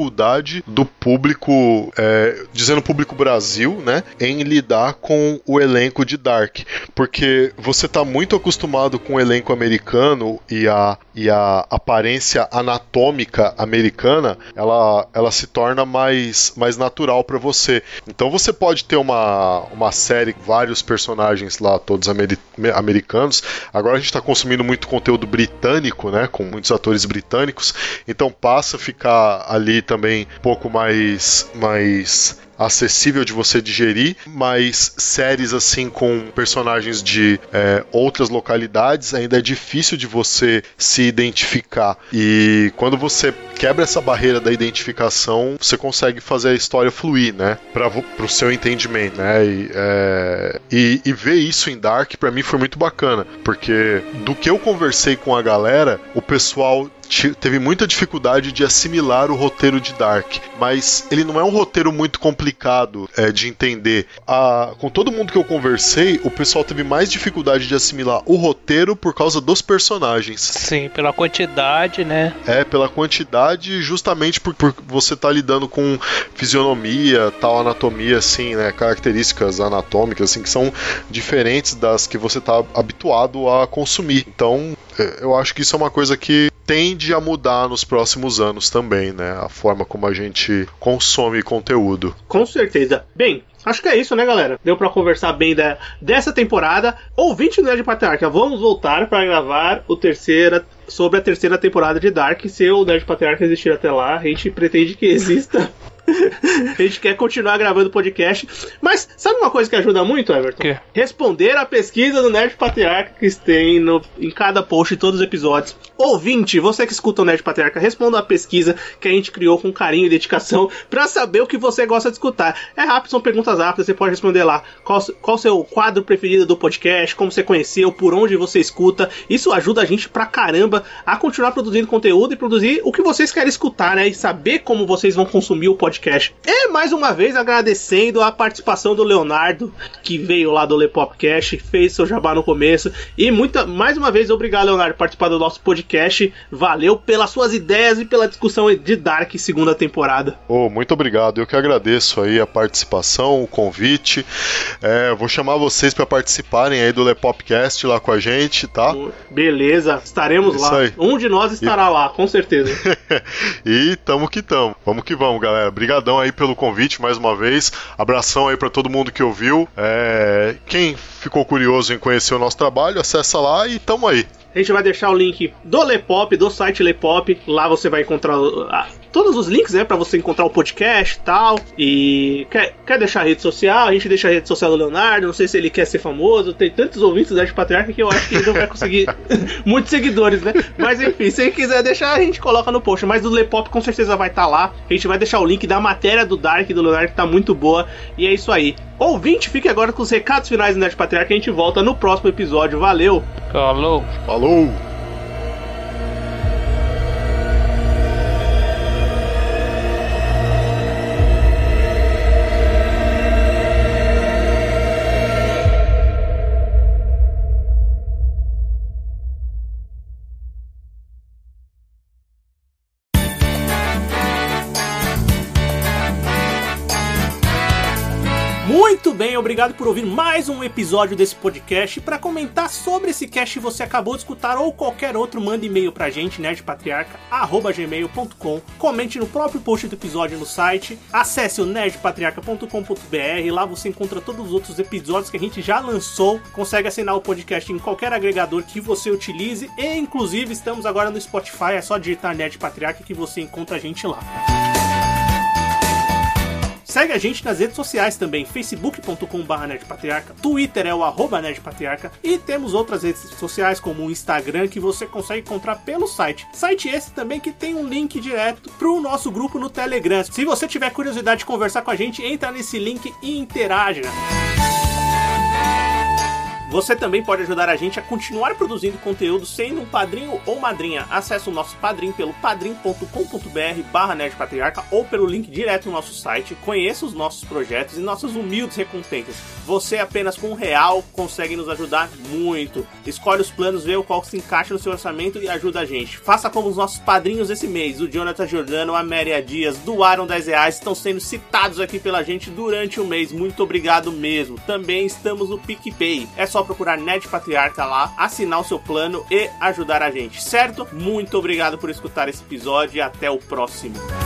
Speaker 3: dificuldade do público, é, dizendo público Brasil, né, em lidar com o elenco de Dark, porque você tá muito acostumado com o elenco americano e a, e a aparência anatômica americana, ela, ela se torna mais, mais natural para você. Então você pode ter uma, uma série com vários personagens lá, todos ameri- americanos. Agora a gente tá consumindo muito conteúdo britânico, né, com muitos atores britânicos, então passa a ficar ali também um pouco mais, mais acessível de você digerir, mas séries assim com personagens de é, outras localidades ainda é difícil de você se identificar, e quando você quebra essa barreira da identificação, você consegue fazer a história fluir, né, para o seu entendimento, né, e, é, e, e ver isso em Dark pra mim foi muito bacana, porque do que eu conversei com a galera, o pessoal teve muita dificuldade de assimilar o roteiro de Dark, mas ele não é um roteiro muito complicado é, de entender. A, com todo mundo que eu conversei, o pessoal teve mais dificuldade de assimilar o roteiro por causa dos personagens.
Speaker 2: Sim, pela quantidade, né?
Speaker 3: É, pela quantidade, justamente por, por você estar tá lidando com fisionomia, tal anatomia, assim, né, características anatômicas, assim, que são diferentes das que você está habituado a consumir. Então, eu acho que isso é uma coisa que tende a mudar nos próximos anos também, né? A forma como a gente consome conteúdo.
Speaker 1: Com certeza. Bem, acho que é isso, né, galera? Deu pra conversar bem da, dessa temporada. Ouvinte do Nerd Patriarca, vamos voltar para gravar o terceira, sobre a terceira temporada de Dark. Se o Nerd Patriarca existir até lá, a gente pretende que exista. A gente quer continuar gravando podcast. Mas sabe uma coisa que ajuda muito, Everton?
Speaker 2: Que?
Speaker 1: Responder a pesquisa do Nerd Patriarca que tem no, em cada post de todos os episódios. Ouvinte, você que escuta o Nerd Patriarca, responda a pesquisa que a gente criou com carinho e dedicação pra saber o que você gosta de escutar. É rápido, são perguntas rápidas, você pode responder lá. Qual o seu quadro preferido do podcast, como você conheceu, por onde você escuta. Isso ajuda a gente pra caramba a continuar produzindo conteúdo e produzir o que vocês querem escutar, né? E saber como vocês vão consumir o podcast. E mais uma vez agradecendo a participação do Leonardo, que veio lá do Lepopcast, fez seu jabá no começo. E muita, mais uma vez, obrigado, Leonardo, por participar do nosso podcast. Valeu pelas suas ideias e pela discussão de Dark segunda temporada.
Speaker 3: Oh, muito obrigado, eu que agradeço aí a participação, o convite. É, vou chamar vocês para participarem aí do Lepopcast lá com a gente, tá?
Speaker 1: Beleza, estaremos
Speaker 3: Isso
Speaker 1: lá.
Speaker 3: Aí.
Speaker 1: Um de nós estará e... lá, com certeza.
Speaker 3: E tamo que tamo. Vamos que vamos, galera. Obrigadão aí pelo convite mais uma vez. Abração aí para todo mundo que ouviu. É... Quem ficou curioso em conhecer o nosso trabalho, acessa lá e tamo aí.
Speaker 1: A gente vai deixar o link do Lepop, do site Lepop. Lá você vai encontrar ah, todos os links, né, pra você encontrar o podcast e tal. E quer, quer deixar a rede social? A gente deixa a rede social do Leonardo. Não sei se ele quer ser famoso. Tem tantos ouvintes da Nerd Patriarca que eu acho que ele não vai conseguir muitos seguidores, né? Mas enfim, se ele quiser deixar, a gente coloca no post. Mas o Lepop com certeza vai estar lá. A gente vai deixar o link da matéria do Dark do Leonardo, que tá muito boa. E é isso aí. Ouvinte, fique agora com os recados finais do Nerd Patriarca. A gente volta no próximo episódio. Valeu!
Speaker 2: Falou!
Speaker 3: Falou!
Speaker 1: Muito bem, obrigado por ouvir mais um episódio desse podcast. Para comentar sobre esse cast que você acabou de escutar ou qualquer outro, manda e-mail pra gente, nerdpatriarca arroba gmail ponto com. Comente no próprio post do episódio no site. Acesse o nerdpatriarca ponto com ponto b r. Lá você encontra todos os outros episódios que a gente já lançou. Consegue assinar o podcast em qualquer agregador que você utilize. E inclusive estamos agora no Spotify. É só digitar Nerd Patriarca que você encontra a gente lá. Segue a gente nas redes sociais também, facebook ponto com barra nerdpatriarca, Twitter é o arroba nerdpatriarca e temos outras redes sociais como o Instagram que você consegue encontrar pelo site. Site esse também que tem um link direto pro nosso grupo no Telegram. Se você tiver curiosidade de conversar com a gente, entra nesse link e interaja. Você também pode ajudar a gente a continuar produzindo conteúdo sendo um padrinho ou madrinha. Acesse o nosso padrim pelo padrim.com.br barra nerdpatriarca ou pelo link direto no nosso site. Conheça os nossos projetos e nossas humildes recompensas. Você apenas com um real consegue nos ajudar muito. Escolhe os planos, vê o qual se encaixa no seu orçamento e ajuda a gente. Faça como os nossos padrinhos esse mês. O Jonathan Giordano, a Méria Dias doaram dez reais, estão sendo citados aqui pela gente durante o mês. Muito obrigado mesmo. Também estamos no PicPay. É só procurar Nerd Patriarca lá, assinar o seu plano e ajudar a gente, certo? Muito obrigado por escutar esse episódio e até o próximo.